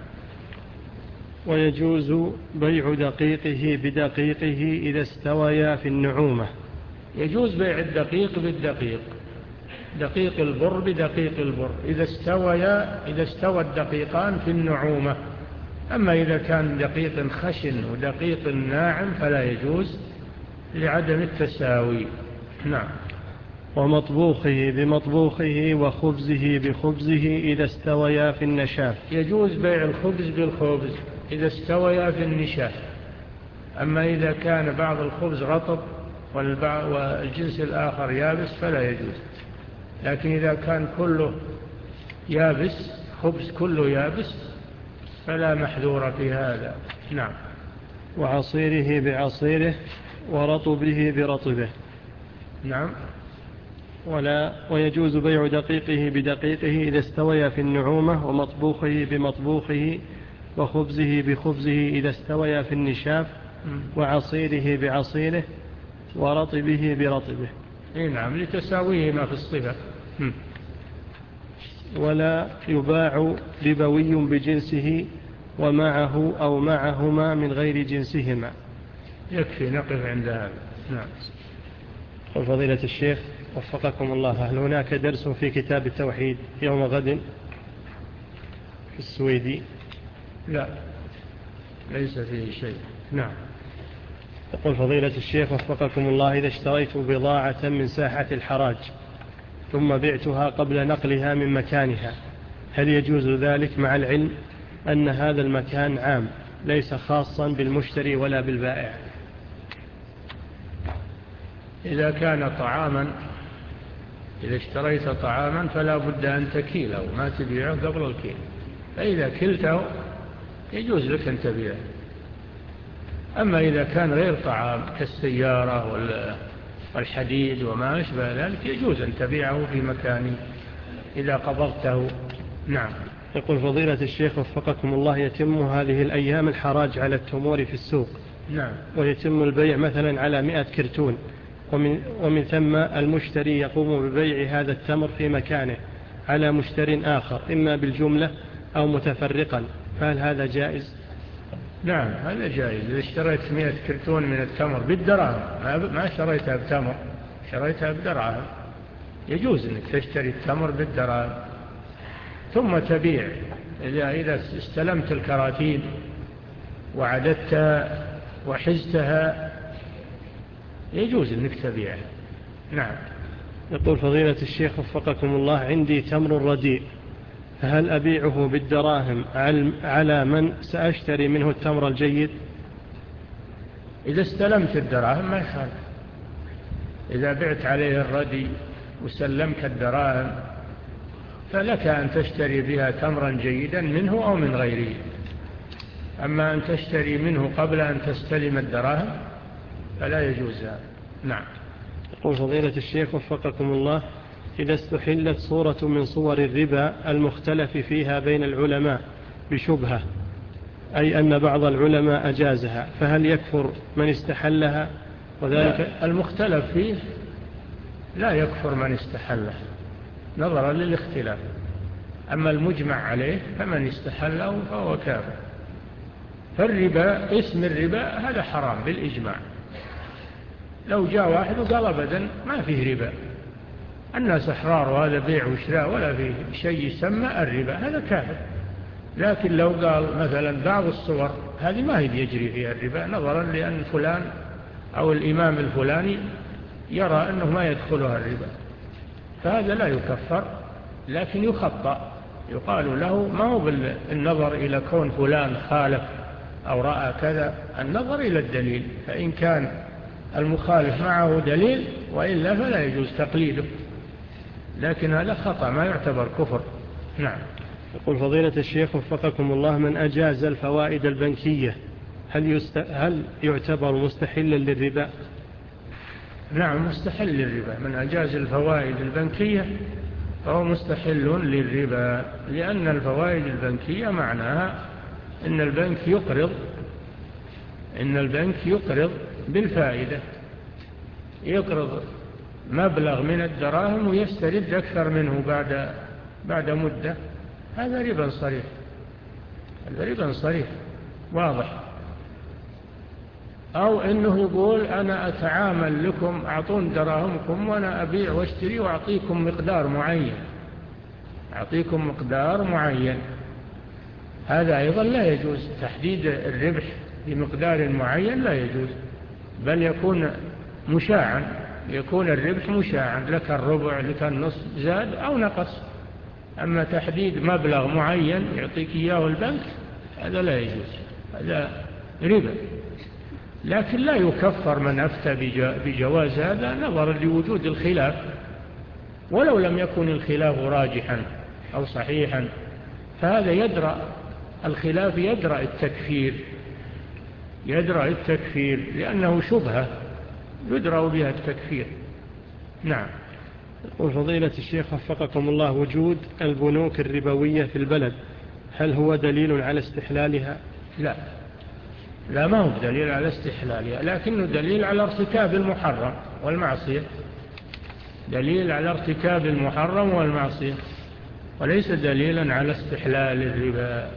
ويجوز بيع دقيقه بدقيقه إذا استويا في النعومة. يجوز بيع الدقيق بالدقيق، دقيق البر بدقيق البر إذا استويا إذا استوى الدقيقان في النعومة. أما إذا كان دقيق خشن ودقيق ناعم فلا يجوز لعدم التساوي. نعم. ومطبوخه بمطبوخه وخبزه بخبزه إذا استويا في النشاف. يجوز بيع الخبز بالخبز إذا استويا في النشاف. أما إذا كان بعض الخبز رطب والجنس الآخر يابس فلا يجوز. لكن إذا كان كله يابس، خبز كله يابس، فلا محذور في هذا. نعم. وعصيره بعصيره ورطبه برطبه. نعم. ولا ويجوز بيع دقيقه بدقيقه إذا استويا في النعومة، ومطبوخه بمطبوخه وخبزه بخبزه إذا استويا في النشاف، وعصيره بعصيره ورطبه برطبه. إيه نعم، لتساويهما في الصفة. ولا يباع ربوي بجنسه ومعه أو معهما من غير جنسهما. يكفي نقف عند هذا. نعم. قل فضيلة الشيخ وفقكم الله، هل هناك درس في كتاب التوحيد يوم غد في السويدي؟ لا، ليس فيه شيء. نعم. يقول فضيلة الشيخ وفقكم الله، إذا اشتريت بضاعة من ساحة الحراج ثم بعتها قبل نقلها من مكانها، هل يجوز ذلك مع العلم أن هذا المكان عام ليس خاصا بالمشتري ولا بالبائع؟ إذا كان طعاما إذا اشتريت طعاما فلا بد أن تكيله، ما تبيعه قبل الكيل. فإذا كلته يجوز لك أن تبيعه. أما إذا كان غير طعام كالسيارة والحديد وما أشبه ذلك يجوز أن تبيعه في مكانه إذا قبضته. نعم. يقول فضيلة الشيخ وفقكم الله، يتم هذه الأيام الحراج على التمور في السوق. نعم. ويتم البيع مثلا على مئة كرتون، ومن, ومن ثم المشتري يقوم ببيع هذا التمر في مكانه على مشتر آخر، إما بالجملة أو متفرقا، فهل هذا جائز؟ نعم، هذا جائز. إذا اشتريت مئة كرتون من التمر بالدراهم، ما اشتريتها بتمر، اشتريتها بدراهم، يجوز أنك تشتري التمر بالدراهم ثم تبيع. إذا استلمت الكراتين وعددتها وحزتها يجوز أنك تبيع. نعم. يقول فضيلة الشيخ وفقكم الله، عندي تمر رديء، فهل أبيعه بالدراهم على من سأشتري منه التمر الجيد؟ إذا استلمت الدراهم ما يخالف. إذا بعت عليه الردي وسلمك الدراهم فلك أن تشتري بها تمرا جيدا منه أو من غيره. أما أن تشتري منه قبل أن تستلم الدراهم فلا يجوز هذا. نعم. يقول فضيلة الشيخ وفقكم الله: إذا استحلت صورة من صور الربا المختلف فيها بين العلماء بشبهة، أي أن بعض العلماء أجازها، فهل يكفر من استحلها؟ وذلك المختلف فيه لا يكفر من استحله نظرا للاختلاف. أما المجمع عليه فمن استحله فهو كافر. فالربا، اسم الربا هذا حرام بالإجماع. لو جاء واحد وقال أبدا ما فيه ربا، الناس أحرار وهذا بيع وشراء ولا فيه شيء يسمى الربا، هذا كافر. لكن لو قال مثلا بعض الصور هذه ما هي بيجري فيها الربا نظرا لأن فلان أو الإمام الفلاني يرى أنه ما يدخلها الربا، فهذا لا يكفر لكن يخطأ. يقال له ما هو بالنظر إلى كون فلان خالف أو رأى كذا، النظر إلى الدليل، فإن كان المخالف معه دليل وإلا فلا يجوز تقليده، لكن هذا خطأ ما يعتبر كفر. نعم. يقول فضيلة الشيخ وفقكم الله: من أجاز الفوائد البنكية هل, يست... هل يعتبر مستحلا للربا؟ نعم مستحل للربا. من أجاز الفوائد البنكية فهو مستحل للربا، لأن الفوائد البنكية معناها إن البنك يقرض إن البنك يقرض بالفائدة، يقرض مبلغ من الدراهم ويسترد أكثر منه بعد بعد مدة. هذا ربا صريح، هذا ربا صريح واضح. أو إنه يقول أنا أتعامل لكم، أعطون دراهمكم وأنا أبيع واشتري وأعطيكم مقدار معين أعطيكم مقدار معين هذا أيضا لا يجوز. تحديد الربح بمقدار معين لا يجوز، بل يكون مشاعا، يكون الربح مشاعا، لك الربع لك النصف زاد أو نقص. أما تحديد مبلغ معين يعطيك إياه البنك هذا لا يجوز، هذا ربا. لكن لا يكفر من أفتى بجواز هذا نظرا لوجود الخلاف، ولو لم يكن الخلاف راجحا أو صحيحا، فهذا يدرأ الخلاف، يدرأ التكفير يدرأ التكفير لأنه شبهة يدرأ بها التكفير. نعم. وفضيلة الشيخ وفقكم الله: وجود البنوك الربوية في البلد هل هو دليل على استحلالها؟ لا لا ما هو دليل على استحلالها، لكنه دليل على ارتكاب المحرم والمعصية، دليل على ارتكاب المحرم والمعصية، وليس دليلا على استحلال الربا.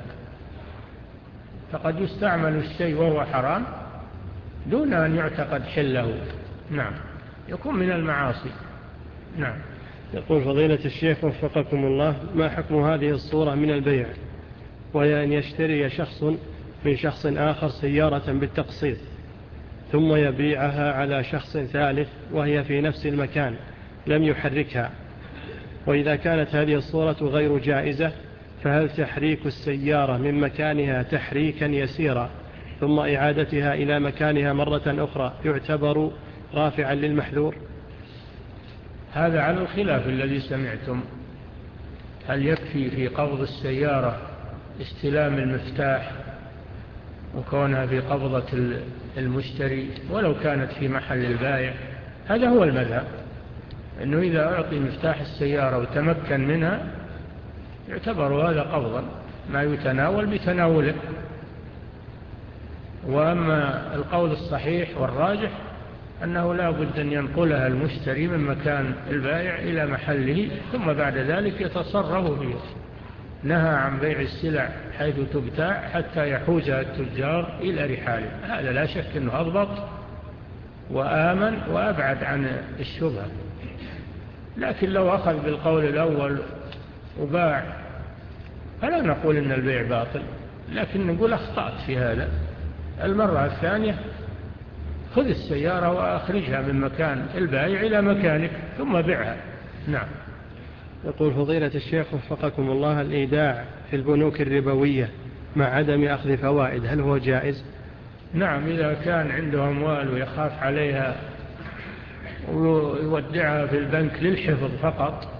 فقد يستعمل الشيء وهو حرام دون أن يعتقد حله. نعم، يكون من المعاصي. نعم. يقول فضيلة الشيخ وفقكم الله: ما حكم هذه الصورة من البيع، وهي أن يشتري شخص من شخص آخر سيارة بالتقسيط ثم يبيعها على شخص ثالث وهي في نفس المكان لم يحركها؟ وإذا كانت هذه الصورة غير جائزة فهل تحريك السيارة من مكانها تحريكا يسيرا ثم إعادتها إلى مكانها مرة أخرى يعتبر رافعا للمحذور؟ هذا على الخلاف الذي سمعتم. هل يكفي في قبض السيارة استلام المفتاح وكونها في قبضة المشتري ولو كانت في محل البائع؟ هذا هو المذهب، أنه إذا أعطي مفتاح السيارة وتمكن منها يعتبر هذا قبضا، ما يتناول بتناوله. وأما القول الصحيح والراجح أنه لا بد أن ينقلها المشتري من مكان البائع إلى محله ثم بعد ذلك يتصرف فيه. نهى عن بيع السلع حيث تبتاع حتى يحوزها التجار إلى رحاله، هذا لا شك أنه أضبط وآمن وأبعد عن الشبهة. لكن لو أخذ بالقول الأول وباع فلا نقول أن البيع باطل، لكن نقول أخطأت في هذا. المرة الثانية خذ السيارة وأخرجها من مكان البائع إلى مكانك ثم بيعها. نعم. يقول فضيلة الشيخ وفقكم الله: الإيداع في البنوك الربوية مع عدم أخذ فوائد هل هو جائز؟ نعم، إذا كان عنده أموال ويخاف عليها ويودعها في البنك للحفظ فقط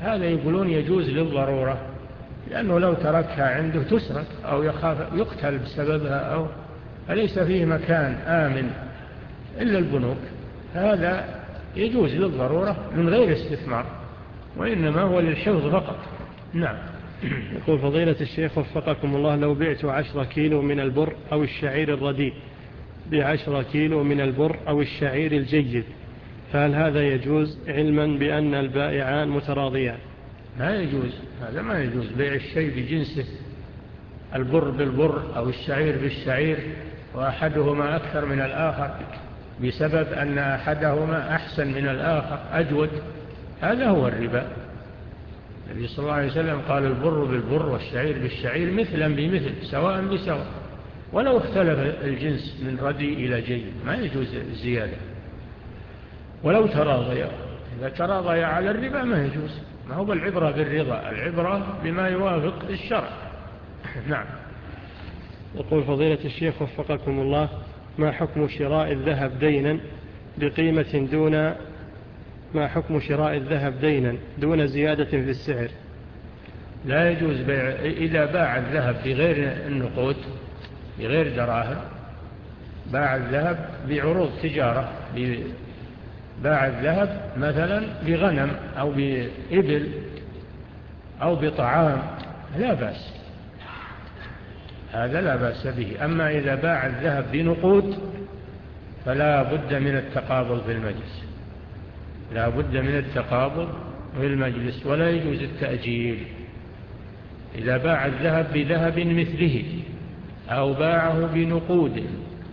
هذا يقولون يجوز للضرورة، لأنه لو تركها عنده تسرق أو يخاف يقتل بسببها، أو فليس فيه مكان آمن إلا البنوك. هذا يجوز للضرورة من غير استثمار، وإنما هو للحفظ فقط. نعم. يقول فضيلة الشيخ وفقكم الله، لو بعت عشرة كيلو من البر أو الشعير الرديء بعشرة كيلو من البر أو الشعير الجيد، فهل هذا يجوز علما بأن البائعان متراضيان؟ ما يجوز، هذا ما يجوز بيع الشيء بجنسه، البر بالبر أو الشعير بالشعير، وأحدهما أكثر من الآخر بسبب أن أحدهما أحسن من الآخر أجود. هذا هو الربا. النبي صلى الله عليه وسلم قال البر بالبر والشعير بالشعير مثلا بمثل سواء بسواء، ولو اختلف الجنس من ردي إلى جيد ما يجوز الزيادة. ولو تراضيا، إذا تراضيا على الربا ما يجوز. ما هو العبرة بالرضا، العبرة بما يوافق الشرع. نعم. يقول فضيلة الشيخ وفقكم الله، ما حكم شراء الذهب دينا بقيمة دون ما حكم شراء الذهب دينا دون زيادة في السعر؟ لا يجوز بيع. إذا باع الذهب بغير النقود بغير دراهم، باع الذهب بعروض تجارة، باع الذهب مثلا بغنم أو بإبل أو بطعام لا بأس، هذا لا بأس به. أما إذا باع الذهب بنقود فلا بد من التقابض في المجلس، لا بد من التقابض في المجلس، ولا يجوز التأجيل. إذا باع الذهب بذهب مثله أو باعه بنقود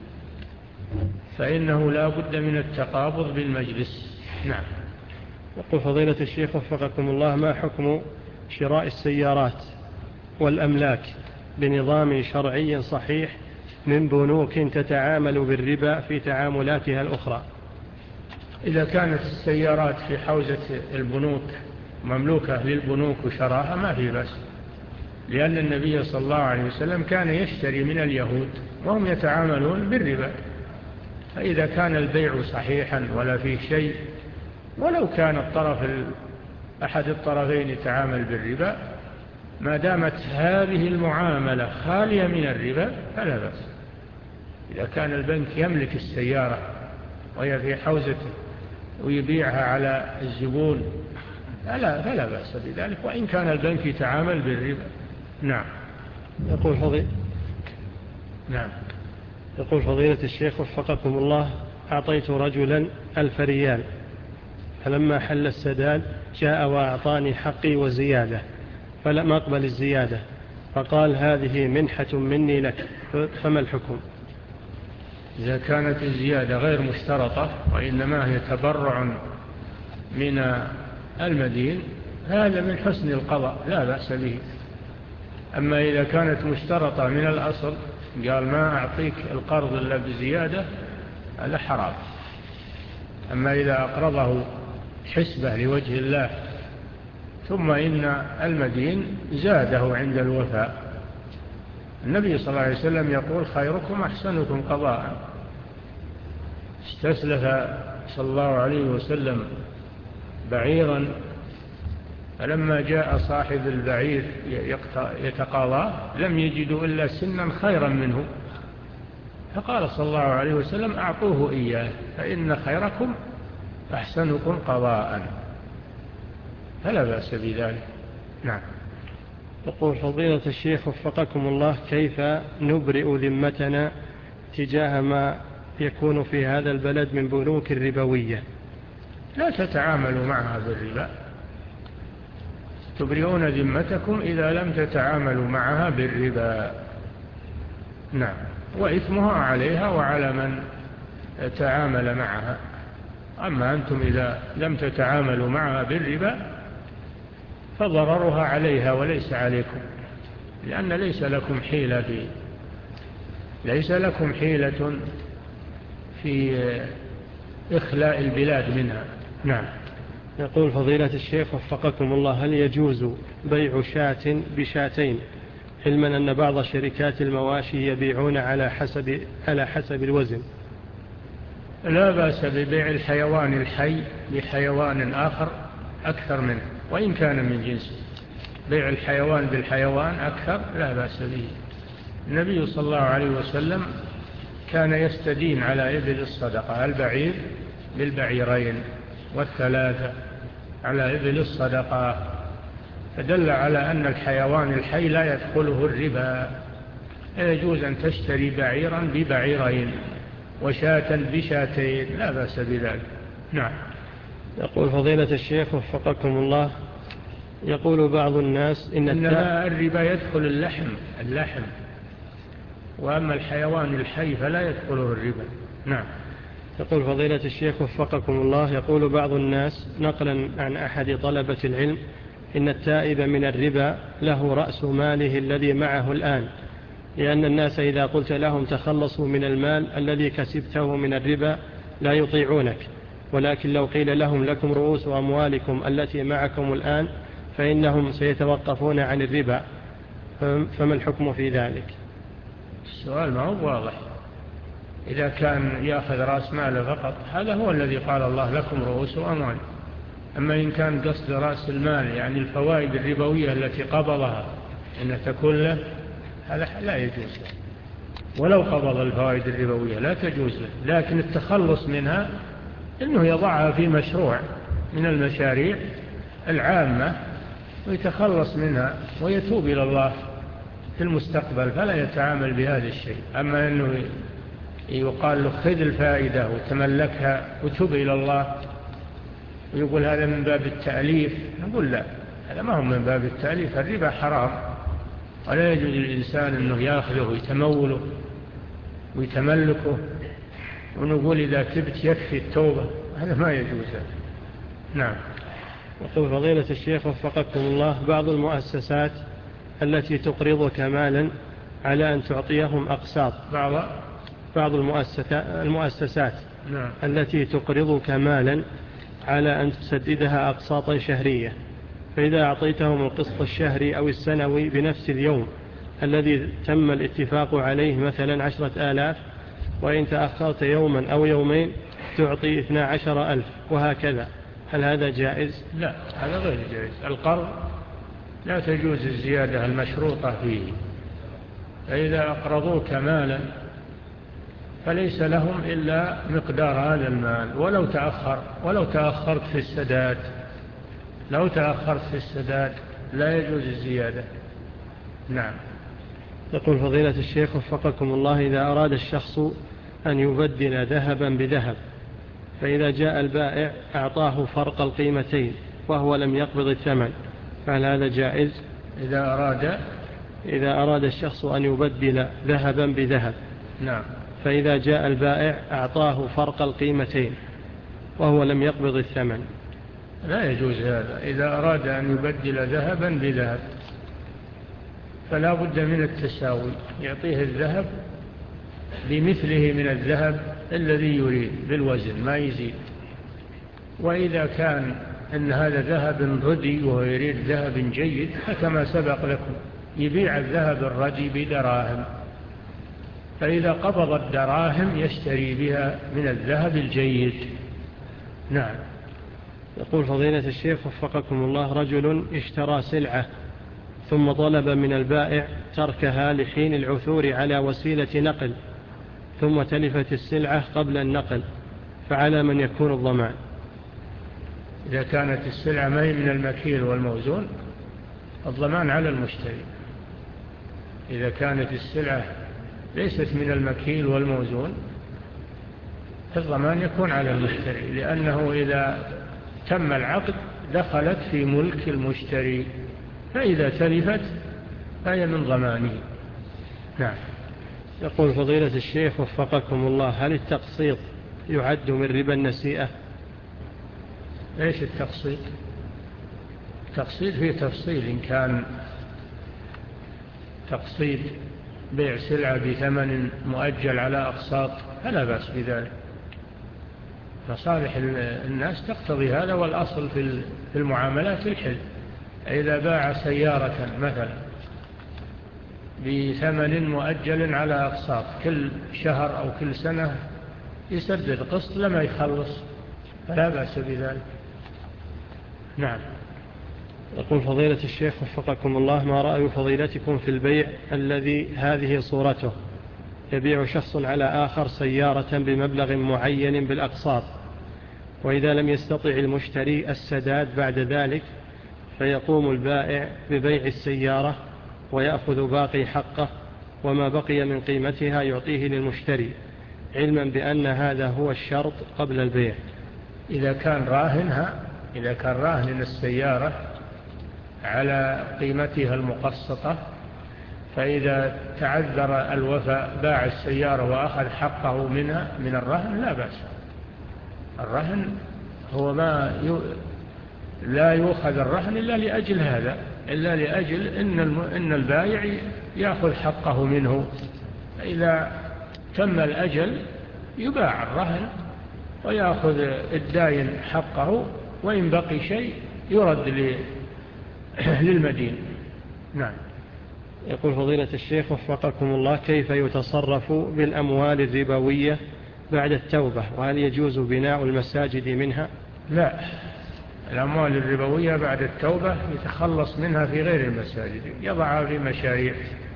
فإنه لا بد من التقابض بالمجلس. نعم. يقول فضيلة الشيخ وفقكم الله، ما حكم شراء السيارات والأملاك بنظام شرعي صحيح من بنوك تتعامل بالربا في تعاملاتها الأخرى؟ إذا كانت السيارات في حوزة البنوك مملوكة للبنوك وشراها ما في بس، لأن النبي صلى الله عليه وسلم كان يشتري من اليهود وهم يتعاملون بالربا. فإذا كان البيع صحيحا ولا فيه شيء، ولو كان الطرف أحد الطرفين يتعامل بالربا، ما دامت هذه المعاملة خالية من الربا فلا بأس. إذا كان البنك يملك السيارة وهي في حوزته ويبيعها على الزبون فلا, فلا بأس بذلك، وإن كان البنك يتعامل بالربا. نعم. يقول فضيلة نعم. يقول فضيلة الشيخ وفقكم الله، أعطيت رجلا ألف ريال، فلما حل السداد جاء وأعطاني حقي وزيادة، فلم أقبل الزيادة، فقال هذه منحة مني لك، فما الحكم؟ إذا كانت الزيادة غير مشترطة وإنما هي تبرع من المدين هذا من حسن القضاء لا بأس به. أما إذا كانت مشترطة من الأصل قال ما أعطيك القرض إلا بزيادة هذا حرام. أما إذا أقرضه حسبة لوجه الله ثم إن المدين زاده عند الوفاء، النبي صلى الله عليه وسلم يقول خيركم أحسنكم قضاء. استسلف صلى الله عليه وسلم بعيرا، فلما جاء صاحب البعير يتقاضى لم يجدوا إلا سنا خيرا منه، فقال صلى الله عليه وسلم أعطوه إياه فإن خيركم أحسنكم قضاء، فلا بأس بذلك. نعم. يقول فضيلة الشيخ وفقكم الله، كيف نبرئ ذمتنا تجاه ما يكون في هذا البلد من بنوك الربوية؟ لا تتعاملوا معها بالربا، تبرئون ذمتكم إذا لم تتعاملوا معها بالربا. نعم. وإثمها عليها وعلى من تعامل معها. أما أنتم إذا لم تتعاملوا معها بالربا فضررها عليها وليس عليكم، لأن ليس لكم حيلة في ليس لكم حيلة في إخلاء البلاد منها. نعم. يقول فضيلة الشيخ وفقكم الله، هل يجوز بيع شاة بشاتين، علما أن بعض شركات المواشي يبيعون على حسب على حسب الوزن؟ لا بأس ببيع الحيوان الحي بحيوان آخر أكثر منه، وإن كان من جنسه. بيع الحيوان بالحيوان أكثر لا بأس به. النبي صلى الله عليه وسلم كان يستدين على إبل الصدقة، البعير بالبعيرين والثلاثة على إبل الصدقة، فدل على أن الحيوان الحي لا يدخله الربا. يجوز أن تشتري بعيرا ببعيرين وشاة بشاتين لا بأس بذلك. نعم. يقول فضيلة الشيخ وفقكم الله، يقول بعض الناس إن إنما الربا يدخل اللحم اللحم وأما الحيوان الحي فلا يدخله الربا. نعم. يقول فضيلة الشيخ وفقكم الله، يقول بعض الناس نقلا عن أحد طلبة العلم إن التائب من الربا له رأس ماله الذي معه الآن، لأن الناس إذا قلت لهم تخلصوا من المال الذي كسبته من الربا لا يطيعونك، ولكن لو قيل لهم لكم رؤوس أموالكم التي معكم الآن فإنهم سيتوقفون عن الربا، فما الحكم في ذلك؟ السؤال ما هو واضح. إذا كان يأخذ رأس ماله فقط هذا هو الذي قال الله لكم رؤوس أموالكم. أما إن كان قصد رأس المال يعني الفوائد الربوية التي قبضها إن تكون له، هذا لا يجوز له، ولو قبض الفوائد الربوية لا تجوز له. لكن التخلص منها إنه يضعها في مشروع من المشاريع العامة ويتخلص منها ويتوب إلى الله في المستقبل، فلا يتعامل بهذا الشيء. أما أنه يقال له خذ الفائدة وتملكها وتوب إلى الله ويقول هذا من باب التأليف، نقول لا، هذا ما هو من باب التأليف. الربا حرام ولا يجوز للإنسان أنه يأخذه ويتموله ويتملكه ونقول إذا تبت يكفي التوبة، هذا ما يجوز. نعم. يقول فضيلة الشيخ وفقكم الله، بعض المؤسسات التي تقرضك مالا على أن تعطيهم أقساط، بعض بعض المؤسسات نعم. التي تقرضك مالا على أن تسددها أقساطا شهرية، فإذا أعطيتهم القسط الشهري أو السنوي بنفس اليوم الذي تم الاتفاق عليه مثلا عشرة آلاف، وإن تأخرت يوما أو يومين تعطي اثنا عشر ألف وهكذا، هل هذا جائز؟ لا، هذا غير جائز. القرض لا تجوز الزيادة المشروطة فيه. فإذا أقرضوك مالا فليس لهم إلا مقدار هذا المال، ولو تأخر ولو تأخرت في السداد لو تأخرت في السداد لا يجوز الزيادة. نعم. يقول فضيلة الشيخ وفقكم الله، إذا أراد الشخص أن يبدل ذهبا بذهب، فإذا جاء البائع أعطاه فرق القيمتين وهو لم يقبض الثمن، فهل هذا جائز؟ إذا أراد إذا أراد الشخص أن يبدل ذهبا بذهب، نعم، فإذا جاء البائع أعطاه فرق القيمتين وهو لم يقبض الثمن، لا يجوز هذا. إذا أراد أن يبدل ذهبا بذهب فلا بد من التساوي، يعطيه الذهب بمثله من الذهب الذي يريد بالوزن ما يزيد. وإذا كان أن هذا ذهب ردي وهو يريد ذهب جيد فكما سبق لكم يبيع الذهب الردي بدراهم، فإذا قبض الدراهم يشتري بها من الذهب الجيد. نعم. يقول فضيلة الشيخ وفقكم الله، رجل اشترى سلعة ثم طلب من البائع تركها لحين العثور على وسيلة نقل، ثم تلفت السلعة قبل النقل، فعلى من يكون الضمان؟ إذا كانت السلعة ما هي من المكيل والموزون الضمان على المشتري. إذا كانت السلعة ليست من المكيل والموزون الضمان يكون على المشتري، لأنه إذا تم العقد دخلت في ملك المشتري، فإذا تلفت فهي من ضمانه. نعم. يقول فضيلة الشيخ وفقكم الله، هل التقسيط يعد من ربا النسيئة؟ ليش التقسيط؟ التقسيط فيه تفصيل. إن كان تقسيط بيع سلعة بثمن مؤجل على أقساط فلا بأس بذلك، مصالح الناس تقتضي هذا، والأصل في المعاملات الحل. إذا باع سيارة مثلا بثمن مؤجل على أقساط كل شهر أو كل سنة يسدد قسط لما يخلص فلا بأس بذلك. نعم. يقول فضيلة الشيخ وفقكم الله، ما رأي فضيلتكم في البيع الذي هذه صورته؟ يبيع شخص على آخر سيارة بمبلغ معين بالأقساط، وإذا لم يستطع المشتري السداد بعد ذلك فيقوم البائع ببيع السيارة ويأخذ باقي حقه، وما بقي من قيمتها يعطيه للمشتري، علما بأن هذا هو الشرط قبل البيع. إذا كان راهنها إذا كان راهن السيارة على قيمتها المقسطة، فإذا تعذر الوفاء باع السيارة وأخذ حقه منها من الرهن لا بأس. الرهن هو ما ي... لا يؤخذ الرهن إلا لأجل هذا، إلا لأجل إن, الم... إن البائع يأخذ حقه منه. إذا تم الأجل يباع الرهن ويأخذ الداين حقه، وإن بقي شيء يرد ل... للمدين. نعم. يقول فضيلة الشيخ وفقكم الله، كيف يتصرف بالأموال الربوية بعد التوبة، وهل يجوز بناء المساجد منها؟ لا، الأموال الربوية بعد التوبة يتخلص منها في غير المساجد، يضعها في مشاريع،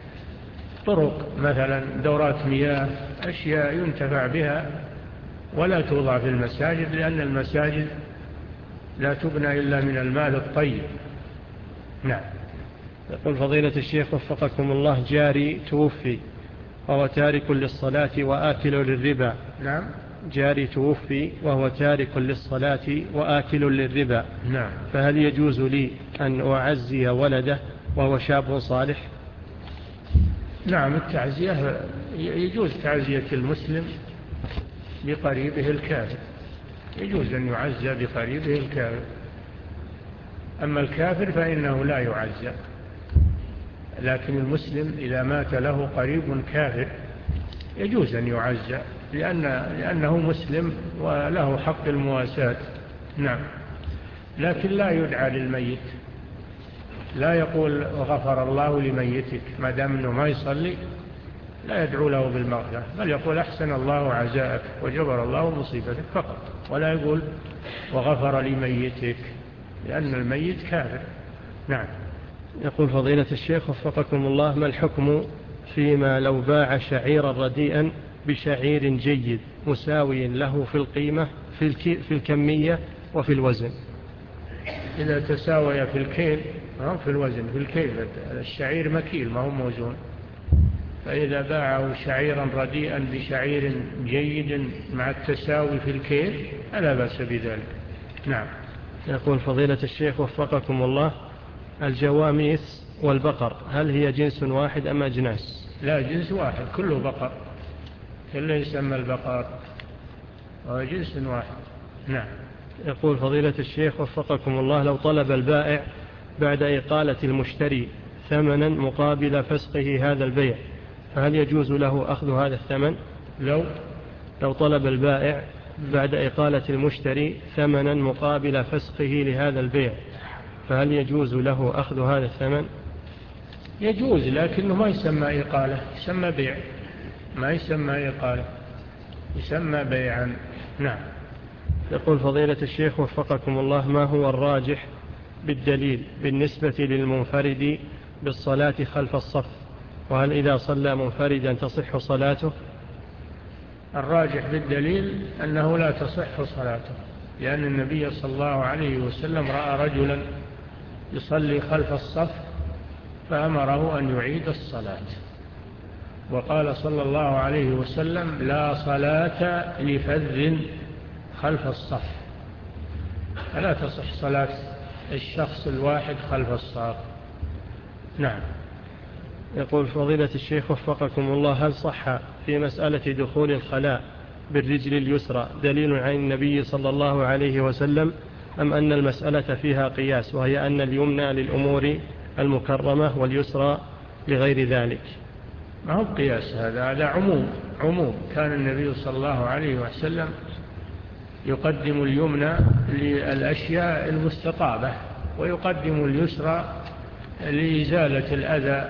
طرق مثلا، دورات مياه، أشياء ينتفع بها، ولا توضع في المساجد، لأن المساجد لا تبنى إلا من المال الطيب. نعم. يقول فضيلة الشيخ وفقكم الله، جاري توفي وهو تارك للصلاة وآكل للربا. نعم. جاري توفي وهو تارك للصلاة وآكل للربا. نعم. فهل يجوز لي أن أعزي ولده وهو شاب صالح؟ نعم، التعزية يجوز تعزية المسلم بقريبه الكافر، يجوز أن يعزى بقريبه الكافر. أما الكافر فإنه لا يعزى، لكن المسلم إذا مات له قريب كافر يجوز أن يعزى، لأن لأنه مسلم وله حق المواساة. نعم. لكن لا يدعى للميت، لا يقول غفر الله لميتك، ما دام أنه ما يصلي لا يدعو له بالمغفرة، بل يقول أحسن الله عزاءك وجبر الله مصيبتك فقط، ولا يقول وغفر لميتك، لأن الميت كافر. نعم. يقول فضيلة الشيخ وفقكم الله، ما الحكم فيما لو باع شعيرا رديئا بشعير جيد مساوي له في القيمة في, في الكمية وفي الوزن؟ إذا تساوي في الكيل في الوزن، في الكيل الشعير مكيل ما هو موزون، فإذا باعه شعيرا رديئا بشعير جيد مع التساوي في الكيل فلا بأس بذلك. نعم. يقول فضيلة الشيخ وفقكم الله، الجواميس والبقر هل هي جنس واحد أم أجناس؟ لا، جنس واحد، كله بقر، كله يسمى البقر، وهو جنس واحد. نعم. يقول فضيلة الشيخ وفقكم الله، لو طلب البائع بعد إقالة المشتري ثمنا مقابل فسخه هذا البيع، فهل يجوز له أخذ هذا الثمن؟ لو لو طلب البائع بعد إقالة المشتري ثمنا مقابل فسخه لهذا البيع، فهل يجوز له أخذ هذا الثمن؟ يجوز، لكنه ما يسمى إقالة، يسمى بيع، ما يسمى إقالة، يسمى بيعا. نعم. يقول فضيلة الشيخ وفقكم الله، ما هو الراجح بالدليل بالنسبة للمنفرد بالصلاة خلف الصف، وهل إذا صلى منفردا تصح صلاته؟ الراجح بالدليل أنه لا تصح صلاته، لأن النبي صلى الله عليه وسلم رأى رجلا يصلي خلف الصف فأمره أن يعيد الصلاة، وقال صلى الله عليه وسلم لا صلاة لفذ خلف الصف، فلا تصح صلاة الشخص الواحد خلف الصف. نعم. يقول فضيلة الشيخ وفقكم الله، هل صح في مسألة دخول الخلاء بالرجل اليسرى دليل عن النبي صلى الله عليه وسلم، أم أن المسألة فيها قياس، وهي أن اليمنى للأمور المكرمة واليسرى لغير ذلك؟ ما هو قياس، هذا هذا عموم عموم كان النبي صلى الله عليه وسلم يقدم اليمنى للأشياء المستطابة ويقدم اليسرى لإزالة الأذى،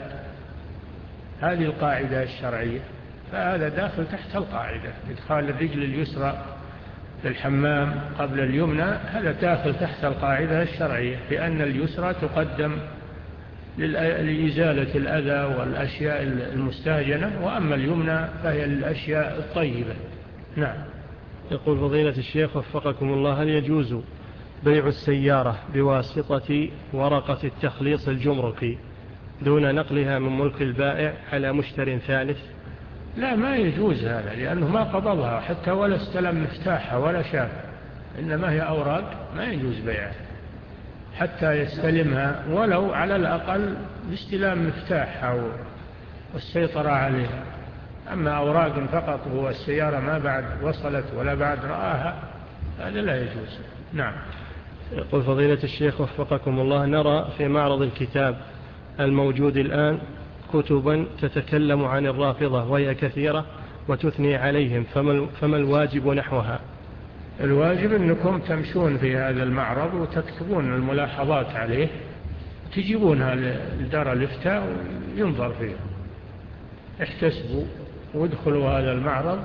هذه القاعدة الشرعية، فهذا داخل تحت القاعدة، إدخال الرجل اليسرى للحمام قبل اليمنى هذا داخل تحت القاعدة الشرعية بأن اليسرى تقدم لإزالة الأذى والأشياء المستهجنة، وأما اليمنى فهي للأشياء الطيبة. نعم. يقول فضيلة الشيخ وفقكم الله: هل يجوز بيع السيارة بواسطة ورقة التخليص الجمركي دون نقلها من ملك البائع على مشتر ثالث؟ لا، ما يجوز هذا، لأنه ما قبضها حتى ولا استلم مفتاحها ولا شاف، إنما هي أوراق ما يجوز بيعها حتى يستلمها، ولو على الأقل باستلام مفتاحها والسيطرة عليها. أما أوراق فقط هو السيارة ما بعد وصلت ولا بعد رآها، هذا لا يجوز. نعم. يقول فضيلة الشيخ وفقكم الله: نرى في معرض الكتاب الموجود الآن كتبا تتكلم عن الرافضة وهي كثيرة وتثني عليهم، فما الواجب نحوها؟ الواجب أنكم تمشون في هذا المعرض وتكتبون الملاحظات عليه وتجيبونها لدار الإفتاء وينظر فيها. احتسبوا وادخلوا هذا المعرض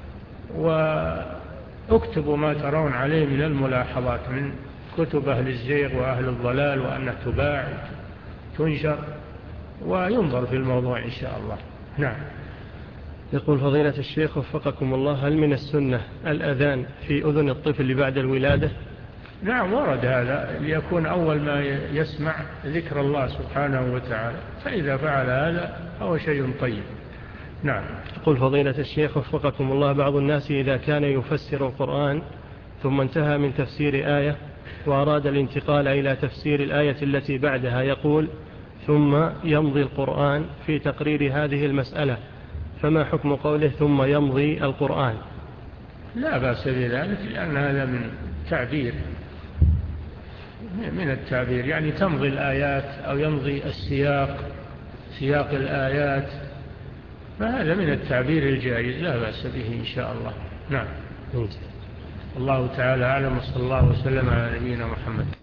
واكتبوا ما ترون عليه من الملاحظات من كتب أهل الزيغ وأهل الضلال، وأنها تباع تنشر وينظر في الموضوع إن شاء الله. نعم. يقول فضيلة الشيخ وفقكم الله: هل من السنة الأذان في أذن الطفل بعد الولادة؟ نعم، ورد هذا ليكون أول ما يسمع ذكر الله سبحانه وتعالى، فإذا فعل هذا فهو شيء طيب. نعم. يقول فضيلة الشيخ وفقكم الله: بعض الناس إذا كان يفسر القرآن ثم انتهى من تفسير آية وأراد الانتقال إلى تفسير الآية التي بعدها يقول ثم يمضي القرآن في تقرير هذه المسألة، فما حكم قوله ثم يمضي القرآن؟ لا بأس بذلك، لأن هذا من تعبير من التعبير، يعني تمضي الآيات أو يمضي السياق سياق الآيات، فهذا من التعبير الجائز لا بأس به إن شاء الله. نعم. الله تعالى أعلم، وصلى الله وسلم على نبينا محمد.